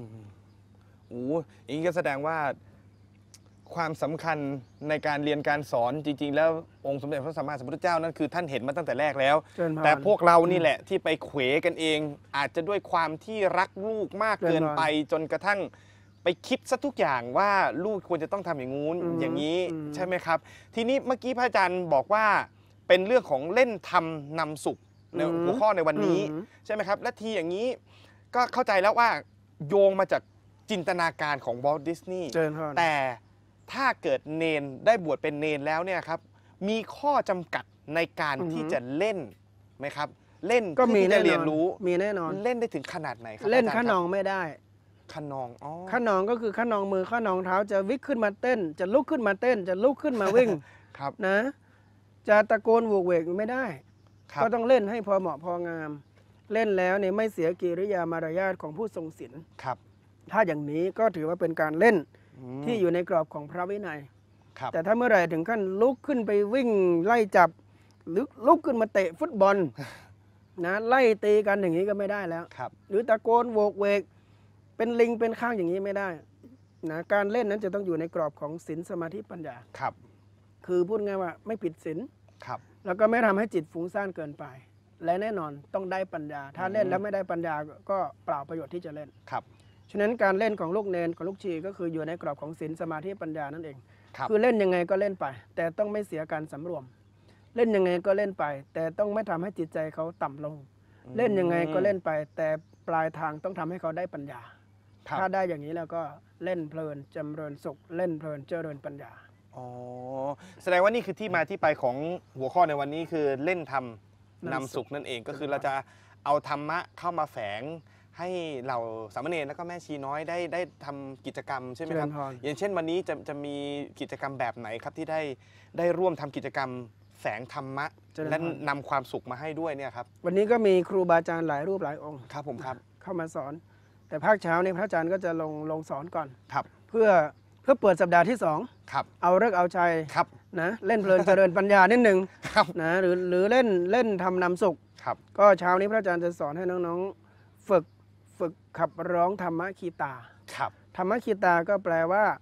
อย่างนี้ก็แสดงว่าความสำคัญในการเรียนการสอนจริงๆแล้วองค์สมเด็จพระสัมมาสัมพุทธเจ้านั่นคือท่านเห็นมาตั้งแต่แรกแล้วแต่พวกเรานี่แหละที่ไปเขวกันเองอาจจะด้วยความที่รักลูกมากเกินไปจนกระทั่งไปคิดซะทุกอย่างว่าลูกควรจะต้องทำอย่างงู้นอย่างนี้ใช่ไหมครับทีนี้เมื่อกี้พระอาจารย์บอกว่าเป็นเรื่องของเล่นทำนำสุขในหัวข้อในวันนี้ใช่ไหมครับและทีอย่างนี้ก็เข้าใจแล้วว่าโยงมาจากจินตนาการของวอลต์ดิสนีย์แต่ถ้าเกิดเนนได้บวชเป็นเนนแล้วเนี่ยครับมีข้อจำกัดในการที่จะเล่นไหมครับเล่น
ก็มี
ได้เรียนรู้
มีแน่นอน
เล่นได้ถึงขนาดไหนครับ
เล่นขนองไม่ได้
ขนอง
ขนองก็คือขนองมือขนองเท้าจะวิ่งขึ้นมาเต้นจะลุกขึ้นมาเต้นจะลุกขึ้นมาวิ่ง
ครับ
นะจะตะโกนโวกเวกไม่ได้ก็ต้องเล่นให้พอเหมาะพองามเล่นแล้วเนี่ยไม่เสียกิริยามารยาทของผู้ทรงศีล
ครับ
ถ้าอย่างนี้ก็ถือว่าเป็นการเล่นที่อยู่ในกรอบของพระวินัยแต่ถ้าเมื่อไหร่ถึงขั้นลุกขึ้นไปวิ่งไล่จับหรือลุกขึ้นมาเตะฟุตบอลนะไล่ตีกันอย่างนี้ก็ไม่ได้แล้วหรือตะโกนโวกเวกเป็นลิงเป็นข้างอย่างนี้ไม่ได้นะการเล่นนั้นจะต้องอยู่ในกรอบของศีลสมาธิปัญญาคือพูดง่ายว่าไม่ผิดศีลแล้วก็ไม่ทำให้จิตฟุ้งซ่านเกินไปและแน่นอนต้องได้ปัญญาถ้าเล่นแล้วไม่ได้ปัญญาก็เปล่าประโยชน์ที่จะเล่นฉะนั้นการเล่นของลูกเนนของลูกชีก็คืออยู่ในกรอบของศีลสมาธิปัญญานั่นเองคือเล่นยังไงก็เล่นไปแต่ต้องไม่เสียการสำรวมเล่นยังไงก็เล่นไปแต่ต้องไม่ทำให้จิตใจเขาต่ำลงเล่นยังไงก็เล่นไปแต่ปลายทางต้องทำให้เขาได้ปัญญาถ้าได้อย่างนี้แล้วก็เล่นเพลินจำเริญสุขเล่นเพลินเจริญปัญญา
แสดงว่านี่คือที่มาที่ไปของหัวข้อในวันนี้คือเล่นทำนำสุขนั่นเองก็คือเราจะเอาธรรมะเข้ามาแฝงให้เราสามเณรแล้วก็แม่ชีน้อยได้ทำกิจกรรมใช่ไหมครับอย่างเช่นวันนี้จะมีกิจกรรมแบบไหนครับที่ได้ร่วมทำกิจกรรมแฝงธรรมะและนำความสุขมาให้ด้วยเนี่ยครับ
วันนี้ก็มีครูบาอาจารย์หลายรูปหลายองค์
ครับผมครับ
เข้ามาสอนแต่ภาคเช้านี้พระอาจารย์ก็จะลงสอนก่อน
ครับ
เพื่อเปิดสัปดาห์ที่2
ครับ
เอาฤกษ์เอาชัย
ครับ
นะเล่นเพลินเจริญปัญญานิดนึงนะหรือเล่นทำนำสุข
ครับ
ก็เช้านี้พระอาจารย์จะสอนให้น้องๆฝึกขับร้องธรรมคีตา
ครับ
ธรรมคีตาก็แปลว่า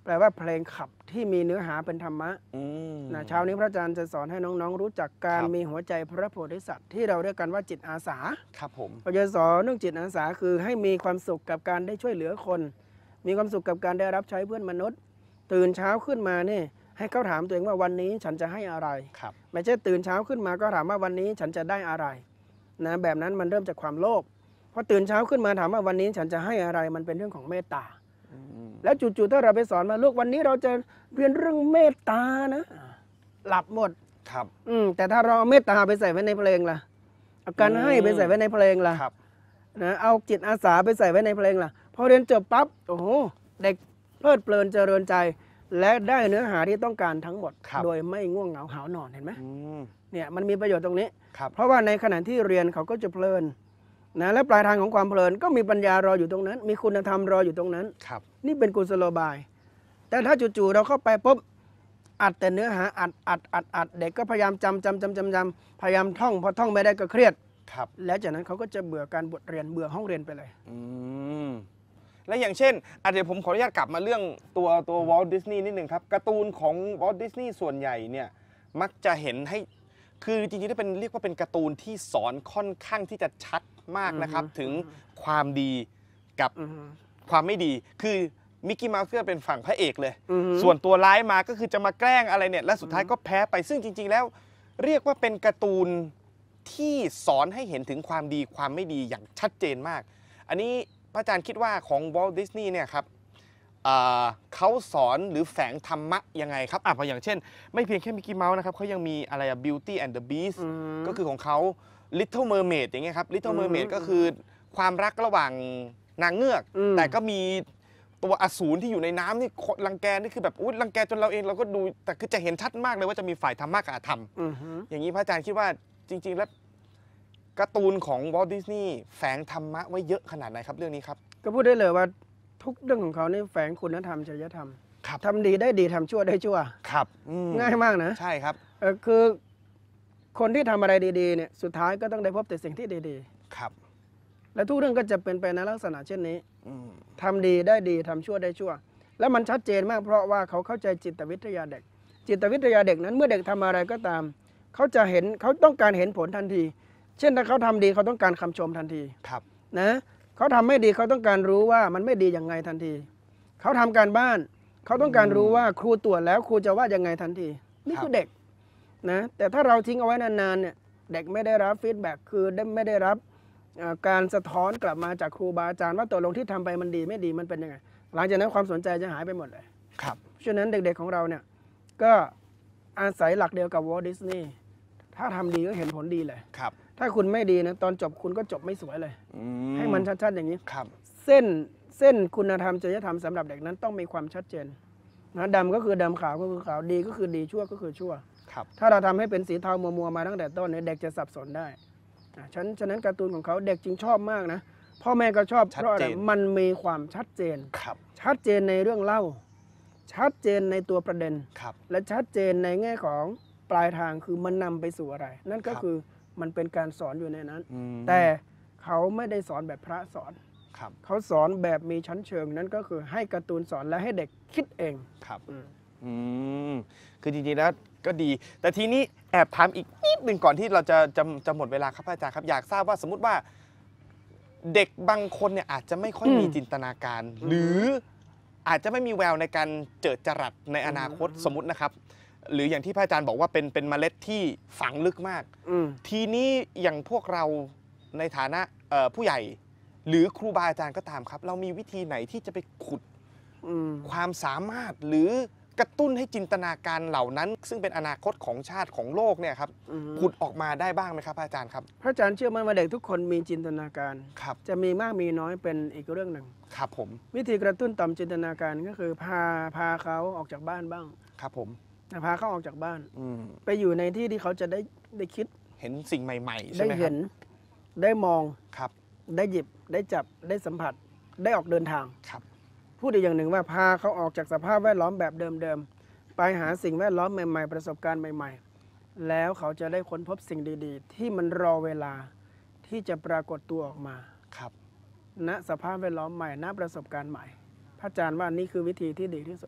แปลว่าเพลงขับที่มีเนื้อหาเป็นธรรมะ
ม
นะเช้านี้พระอาจารย์จะสอนให้น้องๆรู้จักการ
ครับ
มีหัวใจพระโพธิสัตว์ที่เราเรียกกันว่าจิตอาสา
ครับผม
เราจะสอนเรื่องจิตอาสาคือให้มีความสุขกับการได้ช่วยเหลือคน มีความสุขกับการได้รับใช้เพื่อนมนุษย์ ตื่นเช้าขึ้นมาเนี่ยให้เขาถามตัวเองว่าวันนี้ฉันจะให้อะไร
ครับ
ไม่ใช่ตื่นเช้าขึ้นมาก็ถามว่าวันนี้ฉันจะได้อะไรนะแบบนั้นมันเริ่มจากความโลภพอตื่นเช้าขึ้นมาถามว่าวันนี้ฉันจะให้อะไรมันเป็นเรื่องของเมตตา แล้วจู่ๆถ้าเราไปสอนมาลูกวันนี้เราจะเรียนเรื่องเมตตานะหลับหมด
ครับ
แต่ถ้าเราเอาเมตตาไปใส่ไว้ในเพลงล่ะเอาการให้ไปใส่ไว้ในเพลงล่ะ
ครับ
นะเอาจิตอาสาไปใส่ไว้ในเพลงล่ะพอเรียนจบปั๊บโอ้โหเด็กเพลิดเพลินเจริญใจ และได้เนื้อหาที่ต้องการทั้งหมด
ครับ
โดยไม่ง่วงเหงาหาวนอนเห็นไหม
อืม
เนี่ยมันมีประโยชน์ตรงนี้
ครับ
เพราะว่าในขณะที่เรียนเขาก็จะเพลินนะและปลายทางของความเพลินก็มีปัญญารออยู่ตรงนั้น มีคุณธรรมรออยู่ตรงนั้น
ครับ
นี่เป็นกุศโลบาย แต่ถ้าจู่ๆเราเข้าไปปุ๊บอัดแต่เนื้อหาอัดเด็กก็พยายามจำพยายามท่องพอท่องไม่ได้ก็เครียด
ครับ
แล้วจากนั้นเขาก็จะเบื่อการบทเรียนเบื่อห้องเรียนไปเลย
อืมและอย่างเช่นเดี๋ยวผมขออนุญาตกลับมาเรื่องตัววอลต์ดิสนีย์นิดหนึ่งครับการ์ตูนของวอลต์ดิสนีย์ส่วนใหญ่เนี่ยมักจะเห็นให้คือจริงๆถ้าเป็นเรียกว่าเป็นการ์ตูนที่สอนค่อนข้างที่จะชัดมากนะครับ ถึงความดีกับ
อือฮึ
ความไม่ดี คือมิกกี้เมาส์ก็เป็นฝั่งพระเอกเลย
อือฮึ
ส่วนตัวร้ายมาก็คือจะมาแกล้งอะไรเนี่ยและสุดท้ายก็แพ้ไปซึ่งจริง ๆ แล้ว เรียกว่าเป็นการ์ตูนที่สอนให้เห็นถึงความดีความไม่ดีอย่างชัดเจนมาก อันนี้พระอาจารย์คิดว่าของวอลต์ดิสนีย์เนี่ยครับเขาสอนหรือแฝงธรรมะยังไงครับเพราะอย่างเช่น ไม่เพียงแค่มิกกี้เมาส์นะครับเขายังมีอะไรBeauty and the Beast
อืม
ก็คือของเขา Little Mermaid อย่างเงี้ยครับ Little
อืม
Mermaid ก็คือความรักระหว่างนางเงือก แต่ก็มีตัวอสูรที่อยู่ในน้ำนี่รังแกนี่คือแบบอุ๊ยรังแกจนเราเองเราก็ดูแต่คือจะเห็นชัดมากเลยว่าจะมีฝ่ายธรรมะกับอธรรม
อือฮึ
อย่างนี้พระอาจารย์คิดว่าจริง ๆ แล้วการ์ตูนของวอลต์ดิสนีย์แฝงธรรมะไว้เยอะขนาดไหนครับเรื่องนี้ครับ
ก็พูดได้เลยว่าทุกเรื่องของเขานี่แฝงคุณธรรมจริยธรรม
ครับ
ทำดีได้ดีทำชั่วได้ชั่ว
ครับ
ง่ายมากนะ
ใช่ครับ
คือคนที่ทำอะไรดีๆเนี่ยสุดท้ายก็ต้องได้พบแต่สิ่งที่ดี
ครับ
ๆ และทุกเรื่องก็จะเป็นไปในลักษณะเช่นนี้
อืม
ทำดีได้ดีทำชั่วได้ชั่ว แล้วมันชัดเจนมากเพราะว่าเขาเข้าใจจิตวิทยาเด็ก จิตวิทยาเด็กนั้นเมื่อเด็กทำอะไรก็ตามเขาจะเห็นเขาต้องการเห็นผลทันที เช่นถ้าเขาทำดีเขาต้องการคำชมทันที
ครับ
นะเขาทำไม่ดีเขาต้องการรู้ว่ามันไม่ดียังไงทันทีเขาทำการบ้านเขาต้องการรู้ว่าครูตรวจแล้วครูจะว่ายังไงทันที นี่คือเด็กนะแต่ถ้าเราทิ้งเอาไว้นานๆเนี่ยเด็กไม่ได้รับฟีดแบ็กคือไม่ได้รับการสะท้อนกลับมาจากครูบาอาจารย์ว่าตกลงที่ทำไปมันดีไม่ดีมันเป็นยังไงหลังจากนั้นความสนใจจะหายไปหมดเลย
ครับ
ฉะนั้นเด็กๆของเราเนี่ยก็อาศัยหลักเดียวกับวอลต์ดิสนีย์ถ้าทำดีก็เห็นผลดีเลย
ครับ
ถ้าคุณไม่ดีนะตอนจบคุณก็จบไม่สวยเลย ให้มันชัดๆอย่างนี้
ครับ
เส้นคุณธรรมจริยธรรมสำหรับเด็กนั้นต้องมีความชัดเจนนะดำก็คือดำขาวก็คือขาวดีก็คือดีชั่วก็คือชั่ว
ครับ
ถ้าเราทำให้เป็นสีเทามัวๆมาตั้งแต่ต้นเนี่ยเด็กจะสับสนได้ฉะนั้นการ์ตูนของเขาเด็กจึงชอบมากนะพ่อแม่ก็ชอบเพราะอะไรมันมีความชัดเจน
ครับ
ชัดเจนในเรื่องเล่า ชัดเจนในตัวประเด็น
ครับ
และชัดเจนในแง่ของปลายทางคือมันนำไปสู่อะไร นั่นก็
ครับ
คือมันเป็นการสอนอยู่ในนั้น
อืม
แต่เขาไม่ได้สอนแบบพระสอน
ครับ
เขาสอนแบบมีชั้นเชิงนั่นก็คือให้การ์ตูนสอนและให้เด็กคิดเอง
ครับ
อืม
อืมคือจริงๆแล้วก็ดี แต่ทีนี้แอบถามอีกนิดหนึ่งก่อนที่เราจะหมดเวลาครับอาจารย์ครับอยากทราบว่าสมมติว่าเด็กบางคนเนี่ยอาจจะไม่ค่อยมีจินตนาการ หรืออาจจะไม่มีแววในการเจิดจรัสในอนาคตสมมตินะครับ หรืออย่างที่พระอาจารย์บอกว่าเป็นเมล็ดที่ฝังลึกมาก
อืม
ทีนี้อย่างพวกเราในฐานะผู้ใหญ่ หรือครูบาอาจารย์ก็ตามครับ เรามีวิธีไหนที่จะไปขุด
อืม
ความสามารถหรือกระตุ้นให้จินตนาการเหล่านั้น ซึ่งเป็นอนาคตของชาติของโลกเนี่ยครับ
อืม
ผุดออกมาได้บ้างไหมครับอาจารย์ครับ
พระอาจารย์เชื่อมั่นว่าเด็กทุกคนมีจินตนาการ
ครับ
จะมีมากมีน้อยเป็นอีกเรื่องหนึ่ง
ครับผม
วิธีกระตุ้นต่อมจินตนาการก็คือพาเขาออกจากบ้านบ้าง
ครับผม
พาเขาออกจากบ้าน
อืม
ไปอยู่ในที่ที่เขาจะได้คิด
เห็นสิ่งใหม่ๆใช่
ได้
ไหมครั
เห็
บ
นได้มอง
ครับ
ได้หยิบได้จับได้สัมผัสได้ออกเดินทาง
ครับ
พูดอีกอย่างหนึ่งว่าพาเขาออกจากสภาพแวดล้อมแบบเดิมๆไปหาสิ่งแวดล้อมใหม่ๆ ประสบการณ์ใหม่ๆ แล้วเขาจะได้ค้นพบสิ่งดีๆ ที่มันรอเวลาที่จะปรากฏตัวออกมา
ครับ
ณสภาพแวดล้อมใหม่ณประสบการณ์ใหม่ พระอาจารย์ว่านี่คือวิธีที่ดีที่สุด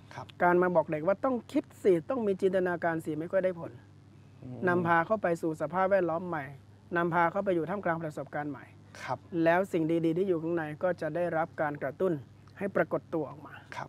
ครับ
การมาบอกเด็กว่าต้องคิดสิต้องมีจินตนาการสิไม่ค่อยได้ผลนำพาเข้าไปสู่สภาพแวดล้อมใหม่นำพาเข้าไปอยู่ท่ามกลางประสบการณ์ใหม่
ครับ
แล้วสิ่งดีๆที่อยู่ข้างในก็จะได้รับการกระตุ้นให้ปรากฏตัวออกมา
ครับ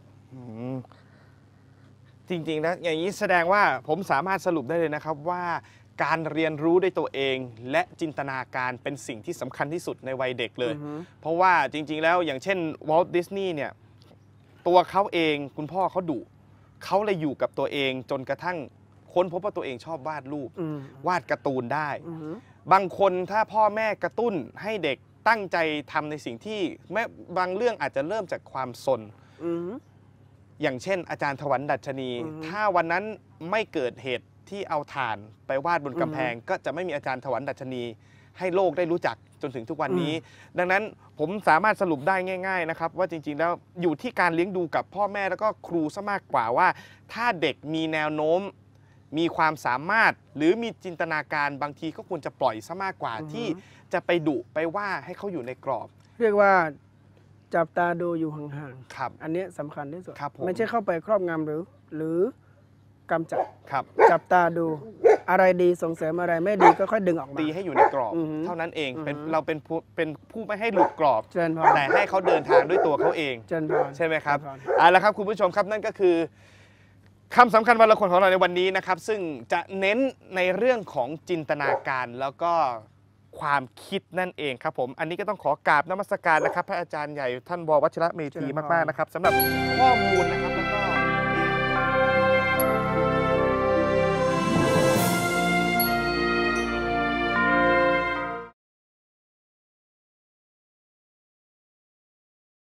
จริงๆนะอย่างนี้แสดงว่าผมสามารถสรุปได้เลยนะครับว่าการเรียนรู้ด้วยตัวเองและจินตนาการเป็นสิ่งที่สำคัญที่สุดในวัยเด็กเลย เพราะว่าจริงๆแล้วอย่างเช่นวอลต์ดิสนีย์เนี่ยตัวเขาเองคุณพ่อเขาดุเขาเลยอยู่กับตัวเองจนกระทั่งค้นพบว่าตัวเองชอบวาดรูปวาดการ์ตูนได้บางคนถ้าพ่อแม่กระตุ้นให้เด็กตั้งใจทำในสิ่งที่แม้บางเรื่องอาจจะเริ่มจากความสนอย่างเช่นอาจารย์ถวันดัชนีถ้าวันนั้นไม่เกิดเหตุที่เอาถ่านไปวาดบนกำแพงก็จะไม่มีอาจารย์ถวันดัชนีให้โลกได้รู้จักจนถึงทุกวันนี้ ดังนั้นผมสามารถสรุปได้ง่ายๆนะครับว่าจริงๆแล้วอยู่ที่การเลี้ยงดูกับพ่อแม่แล้วก็ครูซะมากกว่าว่าถ้าเด็กมีแนวโน้มมีความสามารถหรือมีจินตนาการบางทีก็ควรจะปล่อยซะมากกว่าที่จะไปดุไปว่าให้เขาอยู่ในกรอบ
เรียกว่าจับตาดูอยู่ห่าง
ครับ
ๆอันนี้สำคัญที่สุด
ครับผม
ไม่ใช่เข้าไปครอบงำหรือกำจัด
ครับ
จับตาดูอะไรดีส่งเสริมอะไรไม่ดีก็ค่อยดึงออกมา
ตีให้อยู่ในกรอบเท่านั้นเองเราเป็นผู้ไม่ให้หลุดกรอบ
เจริญพร
แต่ให้เขาเดินทางด้วยตัวเขาเอง
เจริญพร
ใช่ไหมครับ
เจริญพร
เอาละครับคุณผู้ชมครับนั่นก็คือคำสำคัญวันละคนของเราในวันนี้นะครับซึ่งจะเน้นในเรื่องของจินตนาการแล้วก็ความคิดนั่นเองครับผมอันนี้ก็ต้องขอกราบนมัสการนะครับพระอาจารย์ใหญ่ท่านว.วชิระเมธีมากๆนะครับสำหรับข้อมูลนะครับแล้วก็